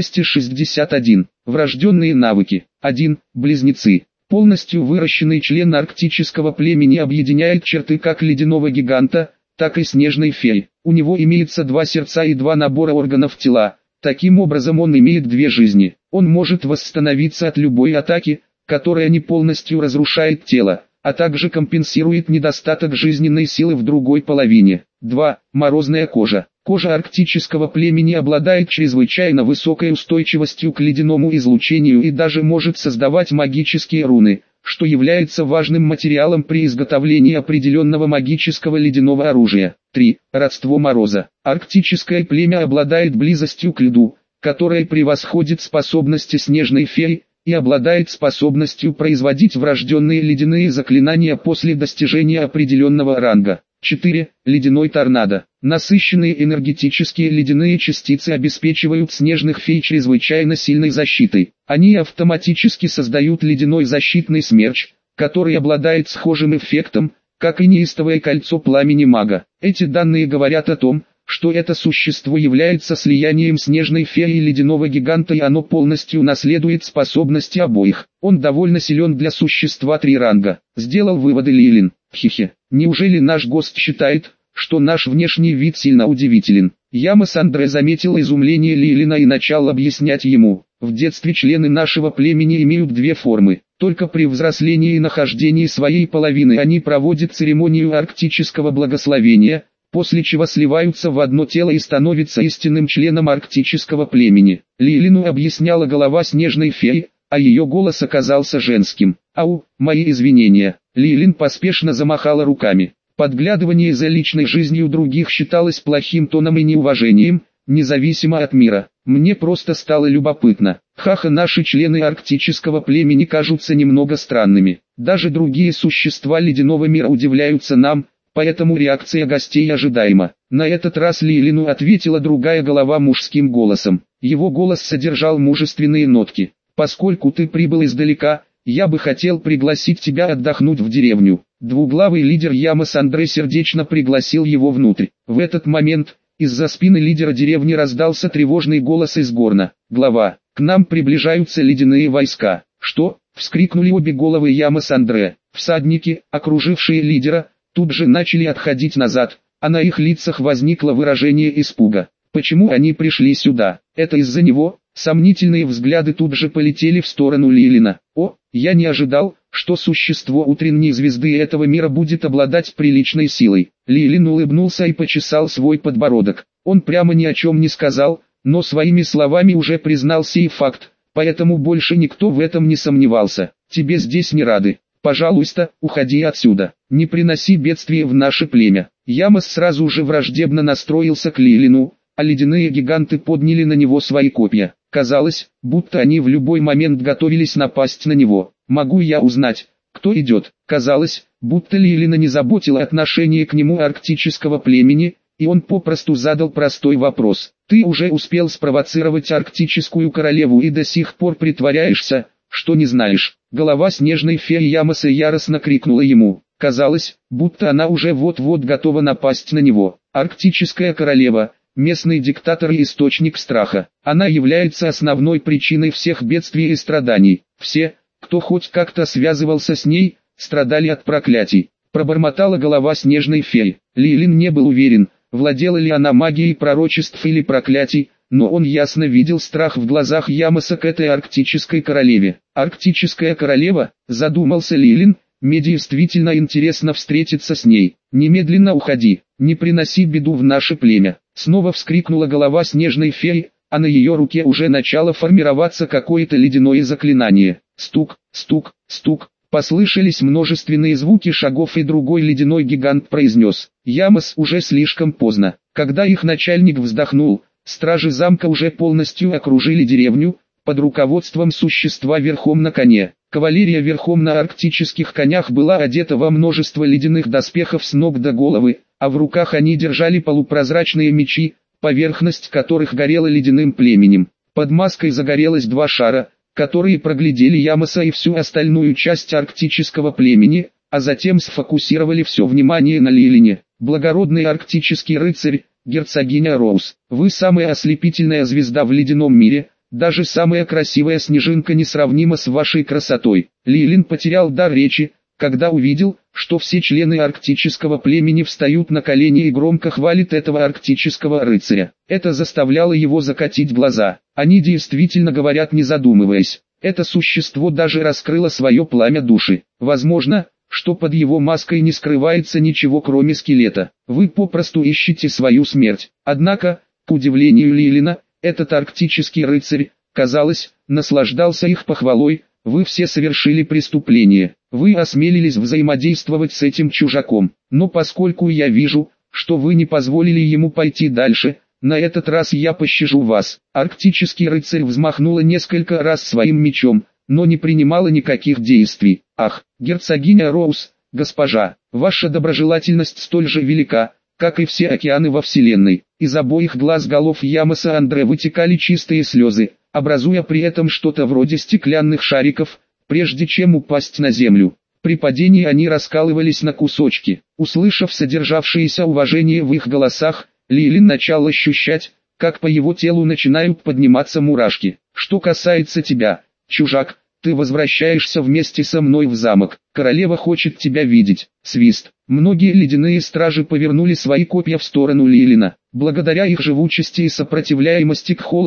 261, врожденные навыки. 1, близнецы. Полностью выращенный член арктического племени объединяет черты как ледяного гиганта, так и снежной феи. У него имеется 2 сердца и 2 набора органов тела. Таким образом он имеет 2 жизни. Он может восстановиться от любой атаки, которая не полностью разрушает тело, а также компенсирует недостаток жизненной силы в другой половине. 2. Морозная кожа. Кожа арктического племени обладает чрезвычайно высокой устойчивостью к ледяному излучению и даже может создавать магические руны, что является важным материалом при изготовлении определенного магического ледяного оружия. 3. Родство мороза. Арктическое племя обладает близостью к льду, которая превосходит способности снежной феи, и обладает способностью производить врожденные ледяные заклинания после достижения определенного ранга. 4. Ледяной торнадо. Насыщенные энергетические ледяные частицы обеспечивают снежных фей чрезвычайно сильной защитой. Они автоматически создают ледяной защитный смерч, который обладает схожим эффектом, как и неистовое кольцо пламени мага. Эти данные говорят о том, что это существо является слиянием снежной феи и ледяного гиганта, и оно полностью наследует способности обоих. Он довольно силен для существа 3 ранга. Сделал выводы Лилин. Хихе. Неужели наш гость считает, что наш внешний вид сильно удивителен? Месандре заметил изумление Лилина и начал объяснять ему. В детстве члены нашего племени имеют 2 формы. Только при взрослении и нахождении своей половины они проводят церемонию арктического благословения, после чего сливаются в одно тело и становятся истинным членом арктического племени. Лилину объясняла голова снежной феи, а ее голос оказался женским. «Ау, мои извинения». Лилин поспешно замахала руками. Подглядывание за личной жизнью других считалось плохим тоном и неуважением, независимо от мира. Мне просто стало любопытно. Хаха, наши члены арктического племени кажутся немного странными. Даже другие существа ледяного мира удивляются нам, поэтому реакция гостей ожидаема. На этот раз Лилину ответила другая голова мужским голосом. Его голос содержал мужественные нотки. «Поскольку ты прибыл издалека, я бы хотел пригласить тебя отдохнуть в деревню». Двуглавый лидер Ямос Андре сердечно пригласил его внутрь. В этот момент из-за спины лидера деревни раздался тревожный голос из горна. «Глава, к нам приближаются ледяные войска». «Что?» — вскрикнули обе головы Ямос Андре. Всадники, окружившие лидера, тут же начали отходить назад, а на их лицах возникло выражение испуга. Почему они пришли сюда? Это из-за него? Сомнительные взгляды тут же полетели в сторону Лилина. О, я не ожидал, что существо утренней звезды этого мира будет обладать приличной силой. Лилин улыбнулся и почесал свой подбородок. Он прямо ни о чем не сказал, но своими словами уже признал сей факт, поэтому больше никто в этом не сомневался. Тебе здесь не рады. Пожалуйста, уходи отсюда. Не приноси бедствия в наше племя. Ямос сразу же враждебно настроился к Лилину, а ледяные гиганты подняли на него свои копья. Казалось, будто они в любой момент готовились напасть на него. «Могу я узнать, кто идет?» Казалось, будто Лилина не заботила отношение к нему арктического племени, и он попросту задал простой вопрос. «Ты уже успел спровоцировать арктическую королеву и до сих пор притворяешься, что не знаешь?» Голова снежной феи Ямоса яростно крикнула ему. Казалось, будто она уже вот-вот готова напасть на него. Арктическая королева — местный диктатор и источник страха. Она является основной причиной всех бедствий и страданий. Все, кто хоть как-то связывался с ней, страдали от проклятий. Пробормотала голова снежной феи. Лилин не был уверен, владела ли она магией пророчеств или проклятий, но он ясно видел страх в глазах Ямоса к этой арктической королеве. Арктическая королева, задумался Лилин, мне действительно интересно встретиться с ней. Немедленно уходи, не приноси беду в наше племя. Снова вскрикнула голова снежной феи, а на ее руке уже начало формироваться какое-то ледяное заклинание. Стук, стук, стук. Послышались множественные звуки шагов, и другой ледяной гигант произнес: «Ямос, уже слишком поздно». Когда их начальник вздохнул, стражи замка уже полностью окружили деревню, под руководством существа верхом на коне. Кавалерия верхом на арктических конях была одета во множество ледяных доспехов с ног до головы, а в руках они держали полупрозрачные мечи, поверхность которых горела ледяным племенем. Под маской загорелось два шара, которые проглядели Ямоса и всю остальную часть арктического племени, а затем сфокусировали все внимание на Лилине. «Благородный арктический рыцарь, герцогиня Роуз, вы самая ослепительная звезда в ледяном мире, даже самая красивая снежинка несравнима с вашей красотой». Лилин потерял дар речи, когда увидел, что все члены арктического племени встают на колени и громко хвалят этого арктического рыцаря. Это заставляло его закатить глаза. Они действительно говорят, не задумываясь. Это существо даже раскрыло свое пламя души. Возможно, что под его маской не скрывается ничего кроме скелета. Вы попросту ищете свою смерть. Однако, к удивлению Лилина, этот арктический рыцарь, казалось, наслаждался их похвалой. Вы все совершили преступление. Вы осмелились взаимодействовать с этим чужаком. Но поскольку я вижу, что вы не позволили ему пойти дальше, на этот раз я пощажу вас. Арктический рыцарь взмахнула несколько раз своим мечом, но не принимала никаких действий. Ах, герцогиня Роуз, госпожа, ваша доброжелательность столь же велика, как и все океаны во вселенной. Из обоих глаз голов Ямоса Андре вытекали чистые слезы, образуя при этом что-то вроде стеклянных шариков, прежде чем упасть на землю. При падении они раскалывались на кусочки. Услышав содержавшееся уважение в их голосах, Лилин начал ощущать, как по его телу начинают подниматься мурашки. «Что касается тебя, чужак, ты возвращаешься вместе со мной в замок. Королева хочет тебя видеть». Свист. Многие ледяные стражи повернули свои копья в сторону Лилина. Благодаря их живучести и сопротивляемости к холоду,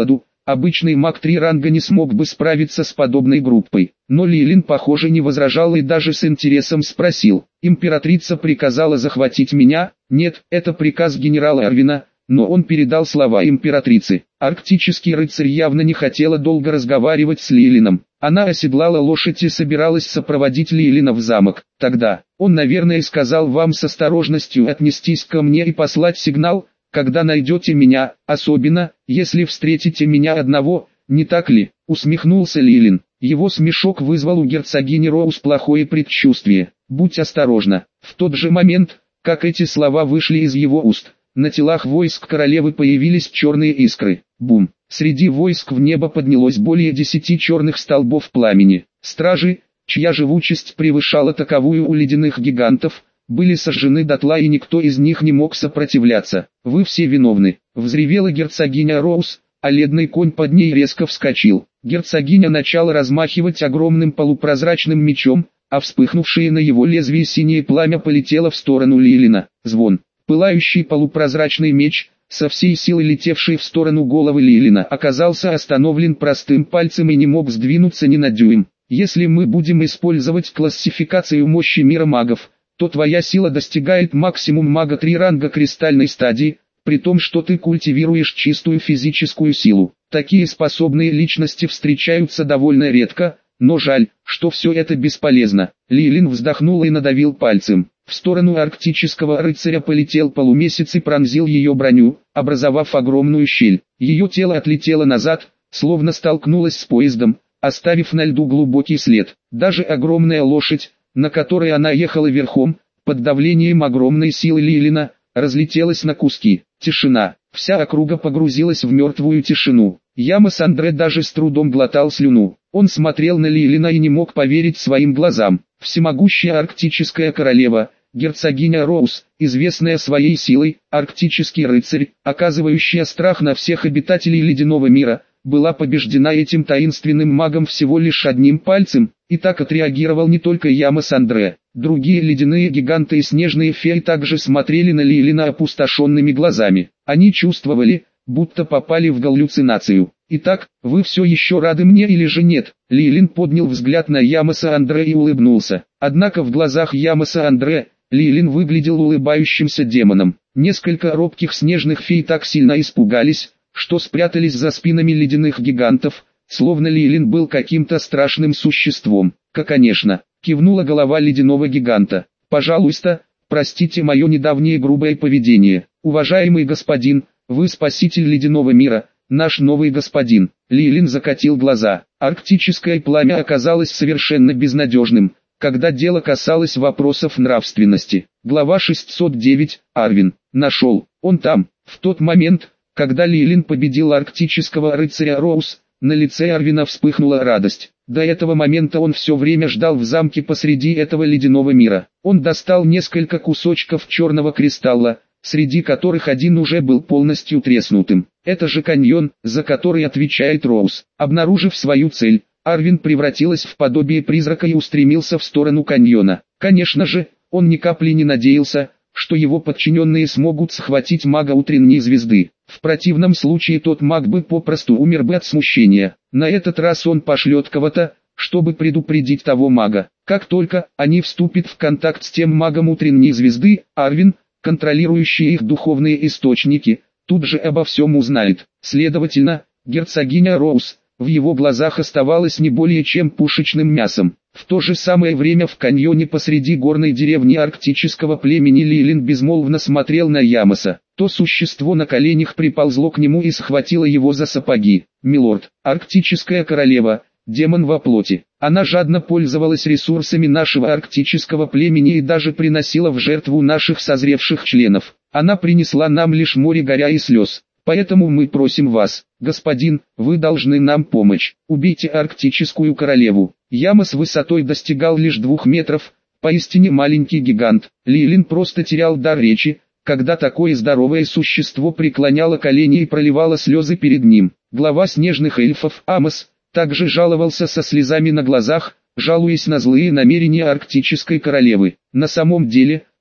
Обычный маг 3 ранга не смог бы справиться с подобной группой. Но Лилин, похоже, не возражал и даже с интересом спросил: «Императрица приказала захватить меня?» «Нет, это приказ генерала Арвина, но он передал слова императрицы». Арктический рыцарь явно не хотела долго разговаривать с Лилином. Она оседлала лошадь и собиралась сопроводить Лилина в замок. Тогда он, наверное, сказал вам с осторожностью отнестись ко мне и послать сигнал, когда найдете меня, особенно, если встретите меня одного, не так ли?» Усмехнулся Лилин. Его смешок вызвал у герцогини Роуз плохое предчувствие. «Будь осторожна». В тот же момент, как эти слова вышли из его уст, на телах войск королевы появились черные искры. Бум! Среди войск в небо поднялось более 10 черных столбов пламени. Стражи, чья живучесть превышала таковую у ледяных гигантов, были сожжены дотла, и никто из них не мог сопротивляться. «Вы все виновны», — взревела герцогиня Роуз, а ледный конь под ней резко вскочил. Герцогиня начала размахивать огромным полупрозрачным мечом, а вспыхнувшее на его лезвии синее пламя полетело в сторону Лилина. Звон. Пылающий полупрозрачный меч, со всей силы летевший в сторону головы Лилина, оказался остановлен простым пальцем и не мог сдвинуться ни на дюйм. «Если мы будем использовать классификацию мощи мира магов, то твоя сила достигает максимум мага 3 ранга кристальной стадии, при том, что ты культивируешь чистую физическую силу. Такие способные личности встречаются довольно редко, но жаль, что все это бесполезно». Лилин вздохнул и надавил пальцем. В сторону арктического рыцаря полетел полумесяц и пронзил ее броню, образовав огромную щель. Ее тело отлетело назад, словно столкнулось с поездом, оставив на льду глубокий след. Даже огромная лошадь, на которой она ехала верхом, под давлением огромной силы Лилина, разлетелась на куски. Тишина. Вся округа погрузилась в мертвую тишину. Ямос Андре даже с трудом глотал слюну. Он смотрел на Лилина и не мог поверить своим глазам. Всемогущая арктическая королева, герцогиня Роуз, известная своей силой, арктический рыцарь, оказывающая страх на всех обитателей ледяного мира, была побеждена этим таинственным магом всего лишь одним пальцем, и так отреагировал не только Ямос Андре. Другие ледяные гиганты и снежные феи также смотрели на Лилина опустошенными глазами. Они чувствовали, будто попали в галлюцинацию. «Итак, вы все еще рады мне или же нет?» Лилин поднял взгляд на Ямоса Андре и улыбнулся. Однако в глазах Ямоса Андре Лилин выглядел улыбающимся демоном. Несколько робких снежных фей так сильно испугались, что спрятались за спинами ледяных гигантов, словно Лилин был каким-то страшным существом. «Конечно», — кивнула голова ледяного гиганта. «Пожалуйста, простите мое недавнее грубое поведение. Уважаемый господин, вы спаситель ледяного мира, наш новый господин». Лилин закатил глаза. Арктическое пламя оказалось совершенно безнадежным, когда дело касалось вопросов нравственности. Глава 609. Арвин. Нашел. Он там. В тот момент, когда Лилин победил арктического рыцаря Роуз, на лице Арвина вспыхнула радость. До этого момента он все время ждал в замке посреди этого ледяного мира. Он достал несколько кусочков черного кристалла, среди которых один уже был полностью треснутым. Это же каньон, за который отвечает Роуз. Обнаружив свою цель, Арвин превратилась в подобие призрака и устремился в сторону каньона. Конечно же, он ни капли не надеялся, что его подчиненные смогут схватить мага утренней звезды. В противном случае тот маг бы попросту умер бы от смущения. На этот раз он пошлет кого-то, чтобы предупредить того мага. Как только они вступят в контакт с тем магом утренней звезды, Арвин, контролирующий их духовные источники, тут же обо всем узнает. Следовательно, герцогиня Роуз в его глазах оставалась не более чем пушечным мясом. В то же самое время в каньоне посреди горной деревни арктического племени Лилин безмолвно смотрел на Ямоса. То существо на коленях приползло к нему и схватило его за сапоги. «Милорд, арктическая королева, демон во плоти. Она жадно пользовалась ресурсами нашего арктического племени и даже приносила в жертву наших созревших членов. Она принесла нам лишь море горя и слез. Поэтому мы просим вас, господин, вы должны нам помочь. Убейте арктическую королеву». Ямос высотой достигал лишь 2 метров, поистине маленький гигант. Лилин просто терял дар речи, когда такое здоровое существо преклоняло колени и проливало слезы перед ним. Глава снежных эльфов Амос также жаловался со слезами на глазах, жалуясь на злые намерения арктической королевы. На самом деле,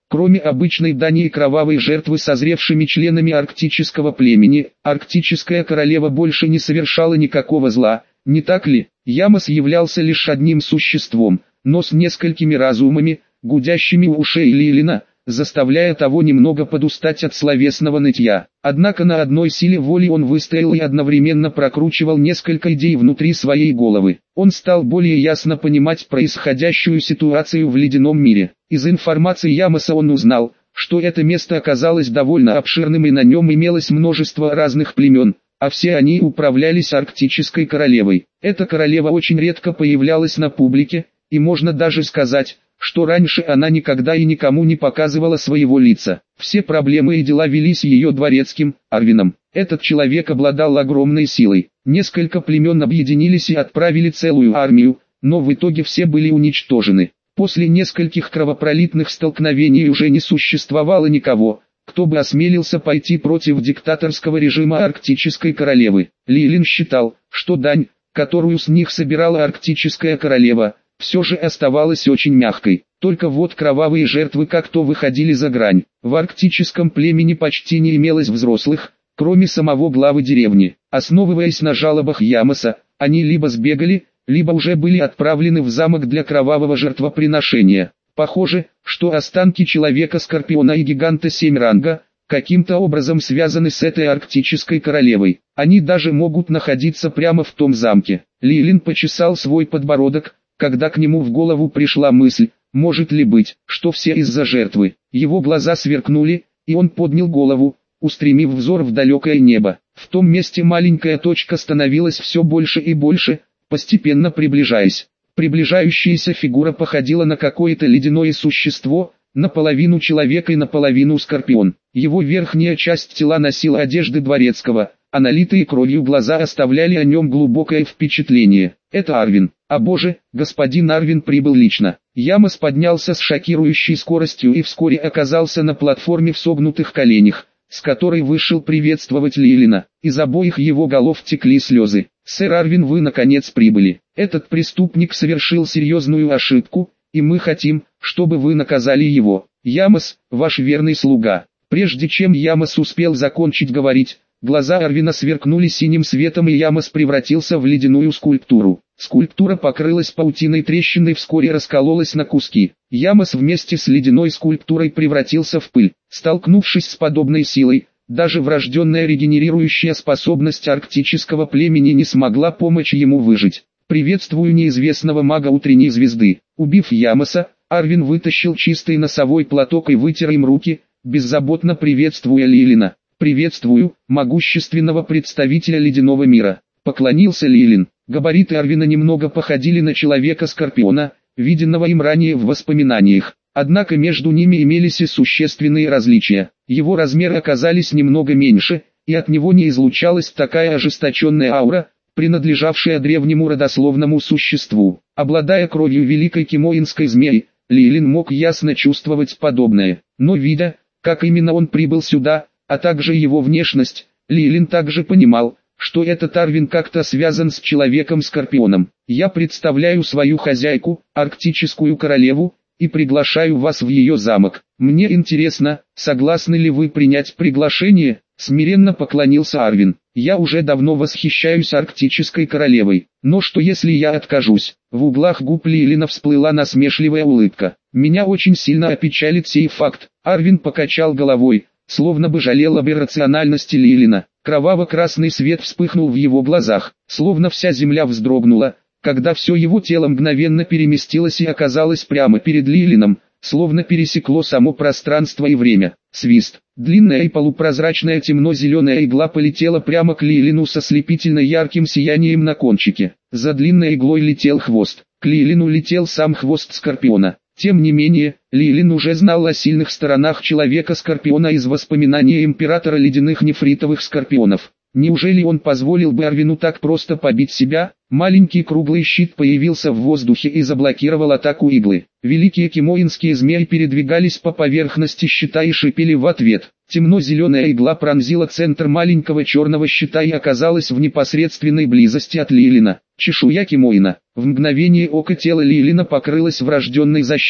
Кроме обычной дани и кровавой жертвы созревшими членами арктического племени, арктическая королева больше не совершала никакого зла, не так ли? Ямос являлся лишь одним существом, но с несколькими разумами, гудящими у ушей Лилина, заставляя того немного подустать от словесного нытья. Однако на одной силе воли он выстоял и одновременно прокручивал несколько идей внутри своей головы. Он стал более ясно понимать происходящую ситуацию в ледяном мире. Из информации Ямоса он узнал, что это место оказалось довольно обширным и на нем имелось множество разных племен, а все они управлялись арктической королевой. Эта королева очень редко появлялась на публике, и можно даже сказать, что раньше она никогда и никому не показывала своего лица. Все проблемы и дела велись ее дворецким, Арвином. Этот человек обладал огромной силой. Несколько племен объединились и отправили целую армию, но в итоге все были уничтожены. После нескольких кровопролитных столкновений уже не существовало никого, кто бы осмелился пойти против диктаторского режима арктической королевы. Лилин считал, что дань, которую с них собирала арктическая королева, все же оставалась очень мягкой. Только вот кровавые жертвы как-то выходили за грань. В арктическом племени почти не имелось взрослых, кроме самого главы деревни. Основываясь на жалобах Ямоса, они либо сбегали, либо уже были отправлены в замок для кровавого жертвоприношения. Похоже, что останки Человека-Скорпиона и Гиганта 7 ранга каким-то образом связаны с этой арктической королевой. Они даже могут находиться прямо в том замке. Лилин почесал свой подбородок, когда к нему в голову пришла мысль, может ли быть, что все из-за жертвы. Его глаза сверкнули, и он поднял голову, устремив взор в далекое небо. В том месте маленькая точка становилась все больше и больше, постепенно приближаясь. Приближающаяся фигура походила на какое-то ледяное существо, наполовину человек и наполовину скорпион. Его верхняя часть тела носила одежды дворецкого, а налитые кровью глаза оставляли о нем глубокое впечатление. Это Арвин. А боже, господин Арвин прибыл лично. Ямос поднялся с шокирующей скоростью и вскоре оказался на платформе в согнутых коленях, с которой вышел приветствовать Лилина. Из обоих его голов текли слезы. «Сэр Арвин, вы наконец прибыли. Этот преступник совершил серьезную ошибку, и мы хотим, чтобы вы наказали его. Ямос, ваш верный слуга». Прежде чем Ямос успел закончить говорить, глаза Арвина сверкнули синим светом, и Ямос превратился в ледяную скульптуру. Скульптура покрылась паутиной трещин и вскоре раскололась на куски. Ямос вместе с ледяной скульптурой превратился в пыль. Столкнувшись с подобной силой, даже врожденная регенерирующая способность арктического племени не смогла помочь ему выжить. «Приветствую неизвестного мага утренней звезды». Убив Ямоса, Арвин вытащил чистый носовой платок и вытер им руки, беззаботно приветствуя Лилина. «Приветствую, могущественного представителя ледяного мира», — поклонился Лилин. Габариты Арвина немного походили на Человека-Скорпиона, виденного им ранее в воспоминаниях. Однако между ними имелись и существенные различия. Его размеры оказались немного меньше, и от него не излучалась такая ожесточенная аура, принадлежавшая древнему родословному существу. Обладая кровью великой кимоинской змеи, Лилин мог ясно чувствовать подобное. Но видя, как именно он прибыл сюда, а также его внешность, Лилин также понимал, что этот Арвин как-то связан с Человеком-Скорпионом. «Я представляю свою хозяйку, арктическую королеву, и приглашаю вас в ее замок. Мне интересно, согласны ли вы принять приглашение?» Смиренно поклонился Арвин. «Я уже давно восхищаюсь арктической королевой. Но что если я откажусь?» В углах губ Лилина всплыла насмешливая улыбка. «Меня очень сильно опечалит сей факт». Арвин покачал головой, словно бы жалел об иррациональности Лилина. Кроваво-красный свет вспыхнул в его глазах, словно вся земля вздрогнула, когда все его тело мгновенно переместилось и оказалось прямо перед Лилином, словно пересекло само пространство и время. Свист. Длинная и полупрозрачная темно-зеленая игла полетела прямо к Лилину со слепительно ярким сиянием на кончике. За длинной иглой летел хвост. К Лилину летел сам хвост Скорпиона. Тем не менее, Лилин уже знал о сильных сторонах Человека-Скорпиона из воспоминаний императора ледяных нефритовых скорпионов. Неужели он позволил бы Арвину так просто побить себя? Маленький круглый щит появился в воздухе и заблокировал атаку иглы. Великие кимоинские змеи передвигались по поверхности щита и шипели в ответ. Темно-зеленая игла пронзила центр маленького черного щита и оказалась в непосредственной близости от Лилина. Чешуя кимоина. В мгновение ока тело Лилина покрылось врожденной защитой.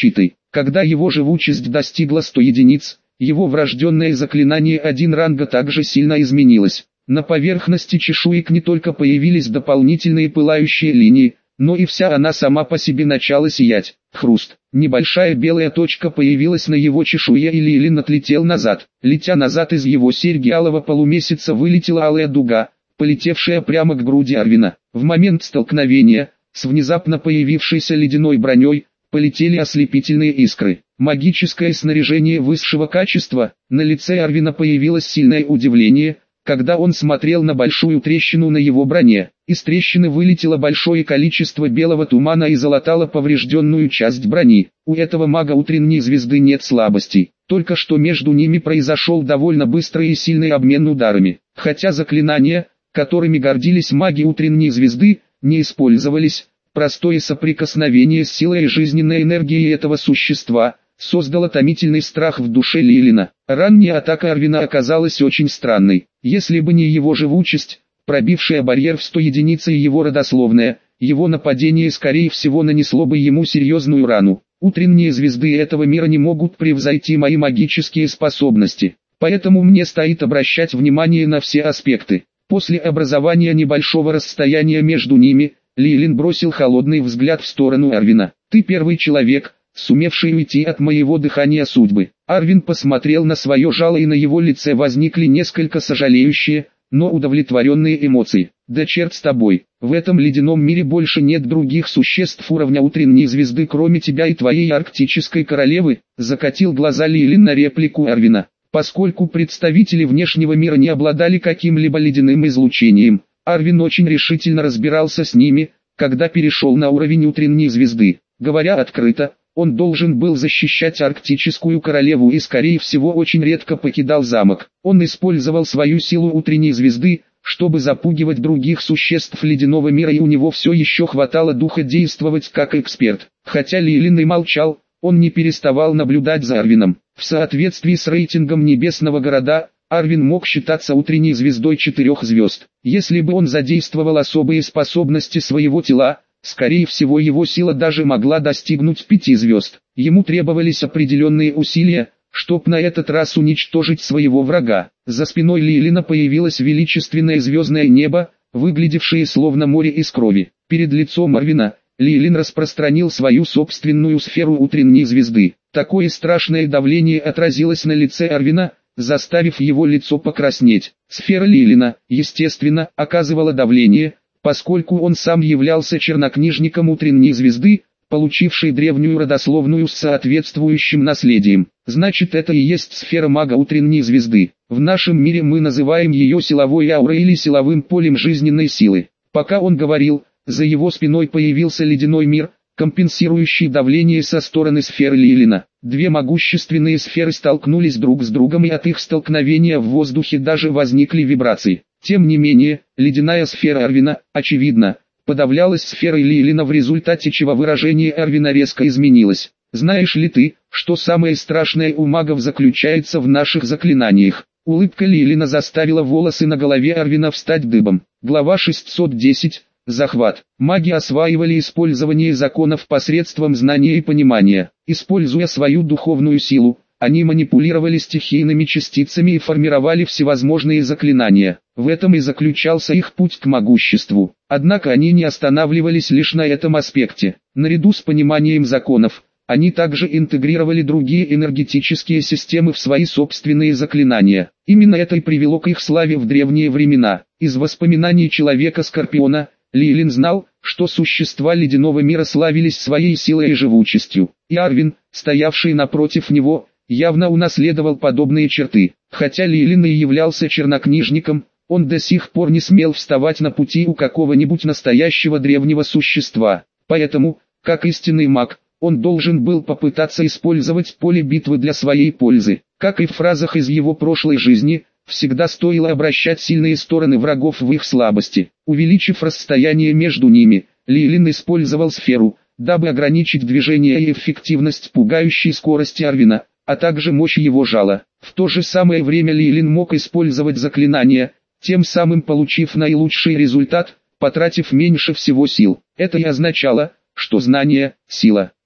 Когда его живучесть достигла 100 единиц, его врожденное заклинание 1 ранга также сильно изменилось. На поверхности чешуек не только появились дополнительные пылающие линии, но и вся она сама по себе начала сиять. Хруст. Небольшая белая точка появилась на его чешуе, и Лилин отлетел назад. Летя назад, из его серьги алого полумесяца вылетела алая дуга, полетевшая прямо к груди Арвина. В момент столкновения с внезапно появившейся ледяной броней полетели ослепительные искры. Магическое снаряжение высшего качества. На лице Арвина появилось сильное удивление, когда он смотрел на большую трещину на его броне. Из трещины вылетело большое количество белого тумана и залатало поврежденную часть брони. У этого мага утренней звезды нет слабостей. Только что между ними произошел довольно быстрый и сильный обмен ударами. Хотя заклинания, которыми гордились маги утренней звезды, не использовались, простое соприкосновение с силой и жизненной энергией этого существа создало томительный страх в душе Лилина. Ранняя атака Арвина оказалась очень странной. Если бы не его живучесть, пробившая барьер в 100 единиц, и его родословная, его нападение скорее всего нанесло бы ему серьезную рану. Утренние звезды этого мира не могут превзойти мои магические способности, поэтому мне стоит обращать внимание на все аспекты. После образования небольшого расстояния между ними, Лилин бросил холодный взгляд в сторону Арвина. «Ты первый человек, сумевший уйти от моего дыхания судьбы». Арвин посмотрел на свое жало, и на его лице возникли несколько сожалеющие, но удовлетворенные эмоции. «Да черт с тобой, в этом ледяном мире больше нет других существ уровня утренней звезды, кроме тебя и твоей арктической королевы», закатил глаза Лилин на реплику Арвина. Поскольку представители внешнего мира не обладали каким-либо ледяным излучением, Арвин очень решительно разбирался с ними, когда перешел на уровень утренней звезды. Говоря открыто, он должен был защищать арктическую королеву и скорее всего очень редко покидал замок. Он использовал свою силу утренней звезды, чтобы запугивать других существ ледяного мира, и у него все еще хватало духа действовать как эксперт. Хотя Лилин и молчал, он не переставал наблюдать за Арвином. В соответствии с рейтингом Небесного Города, Арвин мог считаться утренней звездой 4 звезд. Если бы он задействовал особые способности своего тела, скорее всего его сила даже могла достигнуть 5 звезд. Ему требовались определенные усилия, чтобы на этот раз уничтожить своего врага. За спиной Лилина появилось величественное звездное небо, выглядевшее словно море из крови. Перед лицом Арвина Лилин распространил свою собственную сферу утренней звезды. Такое страшное давление отразилось на лице Арвина, заставив его лицо покраснеть. Сфера Лилина, естественно, оказывала давление, поскольку он сам являлся чернокнижником утренней звезды, получившей древнюю родословную с соответствующим наследием. Значит, это и есть сфера мага утренней звезды. В нашем мире мы называем ее силовой аурой или силовым полем жизненной силы. Пока он говорил, за его спиной появился ледяной мир, компенсирующий давление со стороны сферы Лилина. Две могущественные сферы столкнулись друг с другом, и от их столкновения в воздухе даже возникли вибрации. Тем не менее, ледяная сфера Арвина, очевидно, подавлялась сферой Лилина, в результате чего выражение Арвина резко изменилось. «Знаешь ли ты, что самое страшное у магов заключается в наших заклинаниях?» Улыбка Лилина заставила волосы на голове Арвина встать дыбом. Глава 610. Захват. Маги осваивали использование законов посредством знания и понимания. Используя свою духовную силу, они манипулировали стихийными частицами и формировали всевозможные заклинания. В этом и заключался их путь к могуществу. Однако они не останавливались лишь на этом аспекте. Наряду с пониманием законов, они также интегрировали другие энергетические системы в свои собственные заклинания. Именно это и привело к их славе в древние времена. Из воспоминаний Человека-Скорпиона Лилин знал, что существа ледяного мира славились своей силой и живучестью, и Арвин, стоявший напротив него, явно унаследовал подобные черты. Хотя Лилин и являлся чернокнижником, он до сих пор не смел вставать на пути у какого-нибудь настоящего древнего существа. Поэтому, как истинный маг, он должен был попытаться использовать поле битвы для своей пользы. Как и в фразах из его прошлой жизни, всегда стоило обращать сильные стороны врагов в их слабости. Увеличив расстояние между ними, Лилин использовал сферу, дабы ограничить движение и эффективность пугающей скорости Арвина, а также мощь его жала. В то же самое время Лилин мог использовать заклинания, тем самым получив наилучший результат, потратив меньше всего сил. Это и означало, что знание, сила,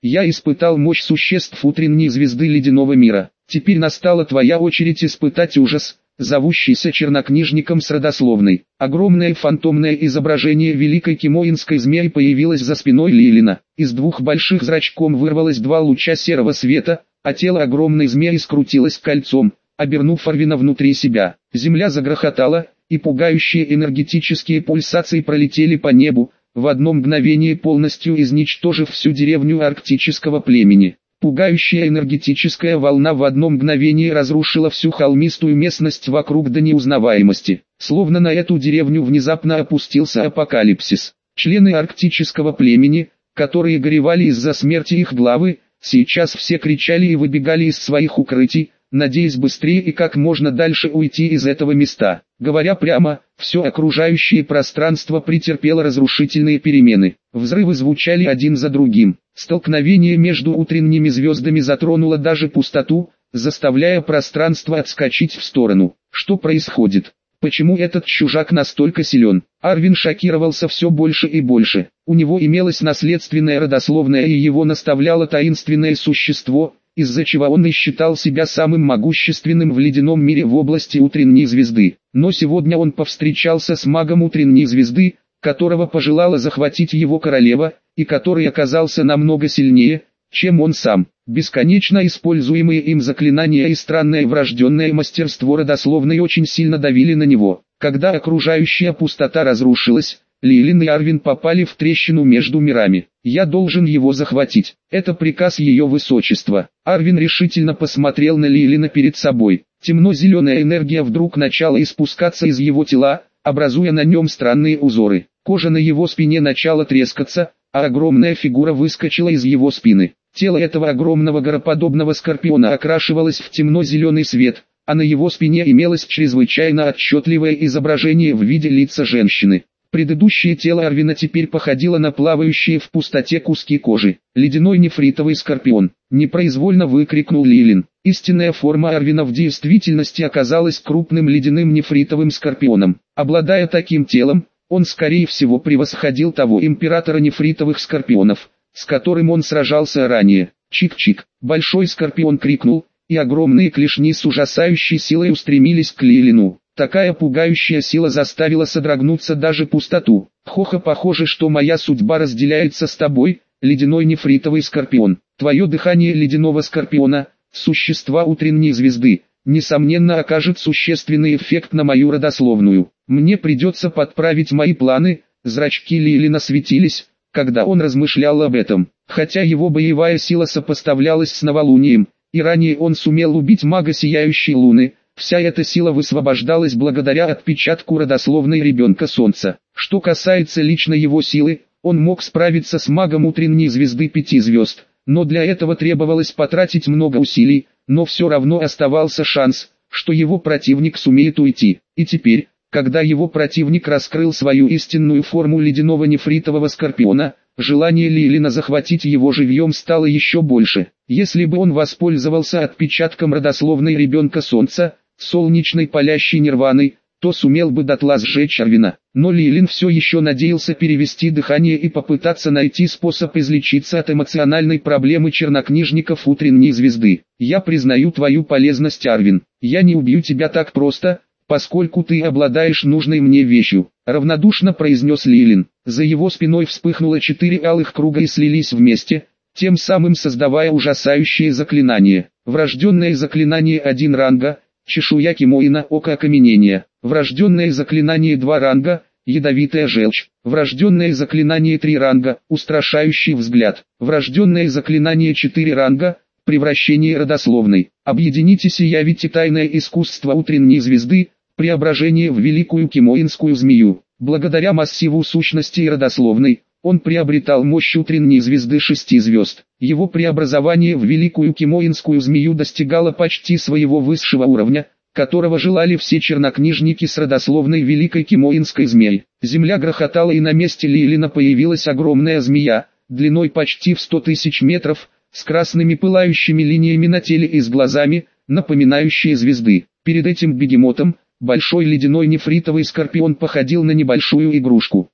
Я испытал мощь существ утренней звезды ледяного мира. Теперь настала твоя очередь испытать ужас, зовущийся чернокнижником с родословной. Огромное фантомное изображение великой кимоинской змеи появилось за спиной Лилина. Из двух больших зрачков вырвалось два луча серого света, а тело огромной змеи скрутилось кольцом, обернув Арвина внутри себя. Земля загрохотала, и пугающие энергетические пульсации пролетели по небу, в одно мгновение полностью изничтожив всю деревню арктического племени. Пугающая энергетическая волна в одно мгновение разрушила всю холмистую местность вокруг до неузнаваемости. Словно на эту деревню внезапно опустился апокалипсис. Члены арктического племени, которые горевали из-за смерти их главы, сейчас все кричали и выбегали из своих укрытий, надеясь быстрее и как можно дальше уйти из этого места. Говоря прямо, все окружающее пространство претерпело разрушительные перемены. Взрывы звучали один за другим. Столкновение между утренними звездами затронуло даже пустоту, заставляя пространство отскочить в сторону. Что происходит? Почему этот чужак настолько силен? Арвин шокировался все больше и больше. У него имелось наследственное родословное и его наставляло таинственное существо, из-за чего он и считал себя самым могущественным в ледяном мире в области утренней звезды. Но сегодня он повстречался с магом утренней звезды, которого пожелала захватить его королева, и который оказался намного сильнее, чем он сам. Бесконечно используемые им заклинания и странное врожденное мастерство родословной очень сильно давили на него. Когда окружающая пустота разрушилась, Лилин и Арвин попали в трещину между мирами. Я должен его захватить. Это приказ ее высочества. Арвин решительно посмотрел на Лилина перед собой. Темно-зеленая энергия вдруг начала испускаться из его тела, образуя на нем странные узоры. Кожа на его спине начала трескаться, а огромная фигура выскочила из его спины. Тело этого огромного гороподобного скорпиона окрашивалось в темно-зеленый свет, а на его спине имелось чрезвычайно отчетливое изображение в виде лица женщины. Предыдущее тело Арвина теперь походило на плавающие в пустоте куски кожи. «Ледяной нефритовый скорпион!» — непроизвольно выкрикнул Лилин. Истинная форма Арвина в действительности оказалась крупным ледяным нефритовым скорпионом. Обладая таким телом, он скорее всего превосходил того императора нефритовых скорпионов, с которым он сражался ранее. Чик-чик! Большой скорпион крикнул, и огромные клешни с ужасающей силой устремились к Лилину. Такая пугающая сила заставила содрогнуться даже пустоту. Хоха, похоже, что моя судьба разделяется с тобой, ледяной нефритовый скорпион. Твое дыхание ледяного скорпиона, существа утренней звезды, несомненно окажет существенный эффект на мою родословную. Мне придется подправить мои планы. Зрачки Лилина светились, когда он размышлял об этом. Хотя его боевая сила сопоставлялась с новолунием, и ранее он сумел убить мага Сияющей Луны, вся эта сила высвобождалась благодаря отпечатку родословной ребенка Солнца. Что касается лично его силы, он мог справиться с магом утренней звезды 5 звезд, но для этого требовалось потратить много усилий, но все равно оставался шанс, что его противник сумеет уйти. И теперь, когда его противник раскрыл свою истинную форму ледяного нефритового скорпиона, желание Лилина захватить его живьем стало еще больше. Если бы он воспользовался отпечатком родословной ребенка Солнца, солнечной палящей нирваной, то сумел бы дотла сжечь Арвина. Но Лилин все еще надеялся перевести дыхание и попытаться найти способ излечиться от эмоциональной проблемы чернокнижников утренней звезды. «Я признаю твою полезность, Арвин. Я не убью тебя так просто, поскольку ты обладаешь нужной мне вещью», — равнодушно произнес Лилин. За его спиной вспыхнуло 4 алых круга и слились вместе, тем самым создавая ужасающее заклинание. Врожденное заклинание 1 ранга, чешуя Кимоина, око окаменения. Врожденное заклинание 2 ранга, ядовитая желчь. Врожденное заклинание 3 ранга, устрашающий взгляд. Врожденное заклинание 4 ранга, превращение родословной. Объединитесь и явите тайное искусство утренней звезды, преображение в великую кимоинскую змею. Благодаря массиву сущности и родословной, он приобретал мощь утренней звезды 6 звезд. Его преобразование в великую кимоинскую змею достигало почти своего высшего уровня, которого желали все чернокнижники с родословной великой кимоинской змеи. Земля грохотала, и на месте Лилина появилась огромная змея, длиной почти в 100 тысяч метров, с красными пылающими линиями на теле и с глазами, напоминающие звезды. Перед этим бегемотом, большой ледяной нефритовый скорпион походил на небольшую игрушку.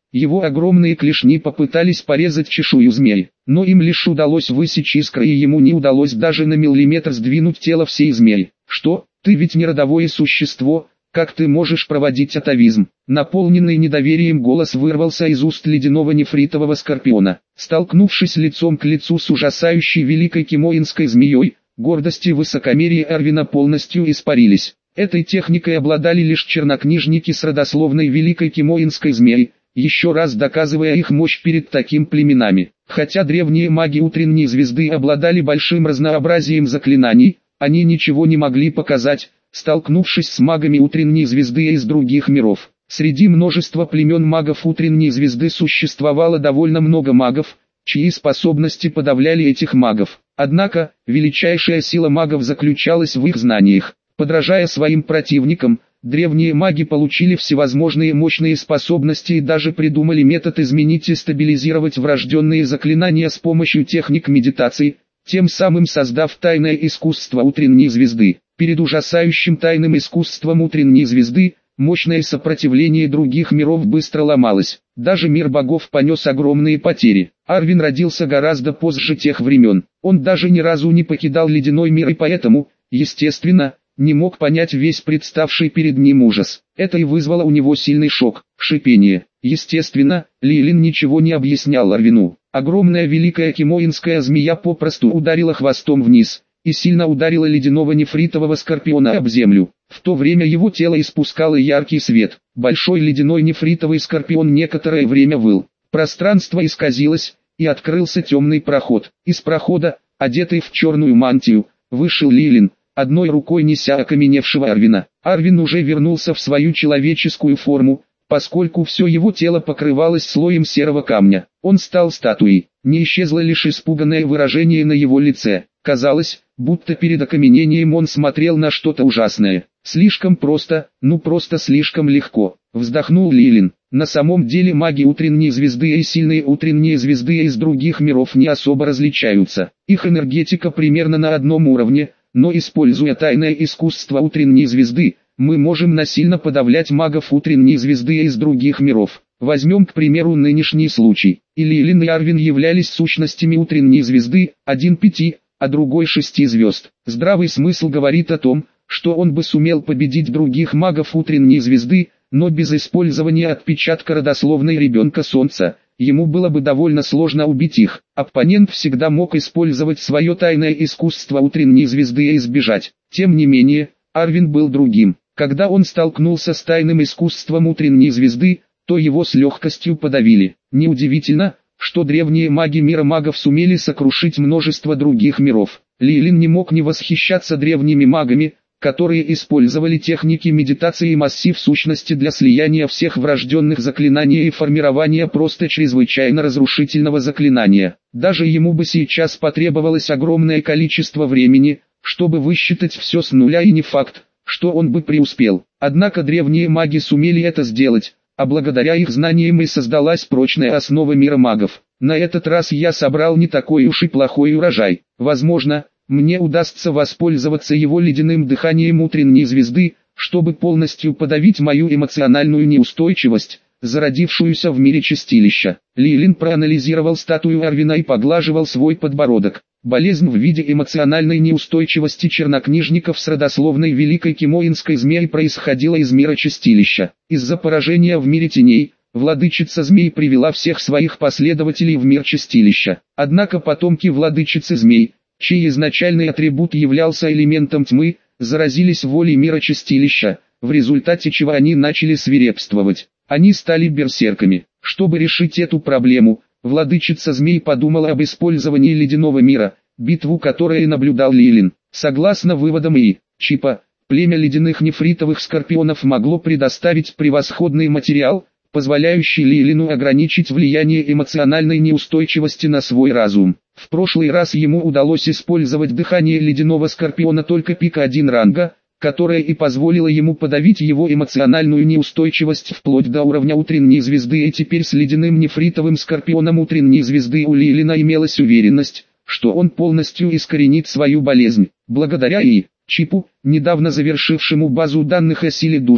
Его огромные клешни попытались порезать чешую змеи, но им лишь удалось высечь искры, и ему не удалось даже на миллиметр сдвинуть тело всей змеи. «Что, ты ведь не родовое существо, как ты можешь проводить атовизм?» Наполненный недоверием голос вырвался из уст ледяного нефритового скорпиона. Столкнувшись лицом к лицу с ужасающей великой кимоинской змеей, гордость и высокомерие Арвина полностью испарились. Этой техникой обладали лишь чернокнижники с родословной великой кимоинской змеи, еще раз доказывая их мощь перед таким племенами. Хотя древние маги утренней звезды обладали большим разнообразием заклинаний, они ничего не могли показать, столкнувшись с магами утренней звезды из других миров. Среди множества племен магов утренней звезды существовало довольно много магов, чьи способности подавляли этих магов. Однако, величайшая сила магов заключалась в их знаниях. Подражая своим противникам, древние маги получили всевозможные мощные способности и даже придумали метод изменить и стабилизировать врожденные заклинания с помощью техник медитации, тем самым создав тайное искусство утренней звезды. Перед ужасающим тайным искусством утренней звезды, мощное сопротивление других миров быстро ломалось. Даже мир богов понес огромные потери. Арвин родился гораздо позже тех времен. Он даже ни разу не покидал ледяной мир и поэтому, естественно, не мог понять весь представший перед ним ужас. Это и вызвало у него сильный шок, шипение. Естественно, Лилин ничего не объяснял Арвину. Огромная великая кимоинская змея попросту ударила хвостом вниз и сильно ударила ледяного нефритового скорпиона об землю. В то время его тело испускало яркий свет. Большой ледяной нефритовый скорпион некоторое время выл. Пространство исказилось, и открылся темный проход. Из прохода, одетый в черную мантию, вышел Лилин, одной рукой неся окаменевшего Арвина. Арвин уже вернулся в свою человеческую форму, поскольку все его тело покрывалось слоем серого камня. Он стал статуей. Не исчезло лишь испуганное выражение на его лице. Казалось, будто перед окаменением он смотрел на что-то ужасное. Слишком просто, просто слишком легко, вздохнул Лилин. На самом деле маги утренней звезды и сильные утренние звезды из других миров не особо различаются. Их энергетика примерно на одном уровне, но используя тайное искусство утренней звезды, мы можем насильно подавлять магов утренней звезды из других миров. Возьмем, к примеру, нынешний случай. И Лилин и Арвин являлись сущностями утренней звезды, один 5, а другой 6 звезд. Здравый смысл говорит о том, что он бы сумел победить других магов утренней звезды, но без использования отпечатка родословной ребенка Солнца, ему было бы довольно сложно убить их. Оппонент всегда мог использовать свое тайное искусство утренней звезды и избежать. Тем не менее, Арвин был другим. Когда он столкнулся с тайным искусством утренней звезды, то его с легкостью подавили. Неудивительно, что древние маги мира магов сумели сокрушить множество других миров. Лилин не мог не восхищаться древними магами, которые использовали техники медитации и массив сущности для слияния всех врожденных заклинаний и формирования просто чрезвычайно разрушительного заклинания. Даже ему бы сейчас потребовалось огромное количество времени, чтобы высчитать все с нуля, и не факт, что он бы преуспел. Однако древние маги сумели это сделать, а благодаря их знаниям и создалась прочная основа мира магов. На этот раз я собрал не такой уж и плохой урожай. Возможно, мне удастся воспользоваться его ледяным дыханием утренней звезды, чтобы полностью подавить мою эмоциональную неустойчивость, зародившуюся в мире чистилища. Лилин проанализировал статую Арвина и поглаживал свой подбородок. Болезнь в виде эмоциональной неустойчивости чернокнижников с родословной великой кимоинской змеи происходила из мира чистилища. Из-за поражения в мире теней, владычица змей привела всех своих последователей в мир чистилища. Однако потомки владычицы змей, чей изначальный атрибут являлся элементом тьмы, заразились волей мира чистилища, в результате чего они начали свирепствовать. Они стали берсерками. Чтобы решить эту проблему, владычица змей подумала об использовании ледяного мира, битву которой наблюдал Лилин. Согласно выводам Чипа, племя ледяных нефритовых скорпионов могло предоставить превосходный материал, позволяющий Лилину ограничить влияние эмоциональной неустойчивости на свой разум. В прошлый раз ему удалось использовать дыхание ледяного скорпиона только пика 1 ранга, которое и позволило ему подавить его эмоциональную неустойчивость вплоть до уровня утренней звезды, и теперь с ледяным нефритовым скорпионом утренней звезды у Лилина имелась уверенность, что он полностью искоренит свою болезнь. Благодаря Чипу, недавно завершившему базу данных о силе души,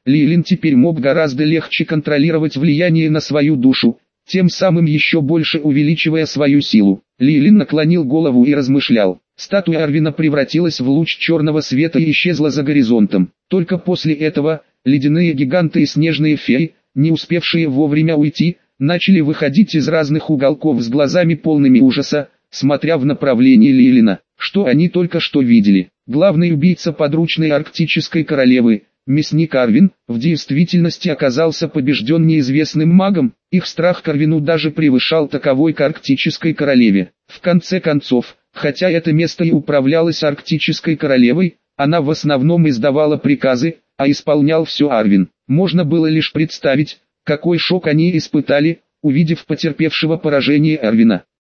Лилин теперь мог гораздо легче контролировать влияние на свою душу, тем самым еще больше увеличивая свою силу. Лилин наклонил голову и размышлял. Статуя Арвина превратилась в луч черного света и исчезла за горизонтом. Только после этого, ледяные гиганты и снежные феи, не успевшие вовремя уйти, начали выходить из разных уголков с глазами полными ужаса, смотря в направлении Лилина. Что они только что видели? Главный убийца подручной арктической королевы, мясник Арвин, в действительности оказался побежден неизвестным магом. Их страх к Арвину даже превышал таковой к арктической королеве. В конце концов, хотя это место и управлялось арктической королевой, она в основном издавала приказы, а исполнял все Арвин. Можно было лишь представить, какой шок они испытали, увидев потерпевшего поражение Арвина.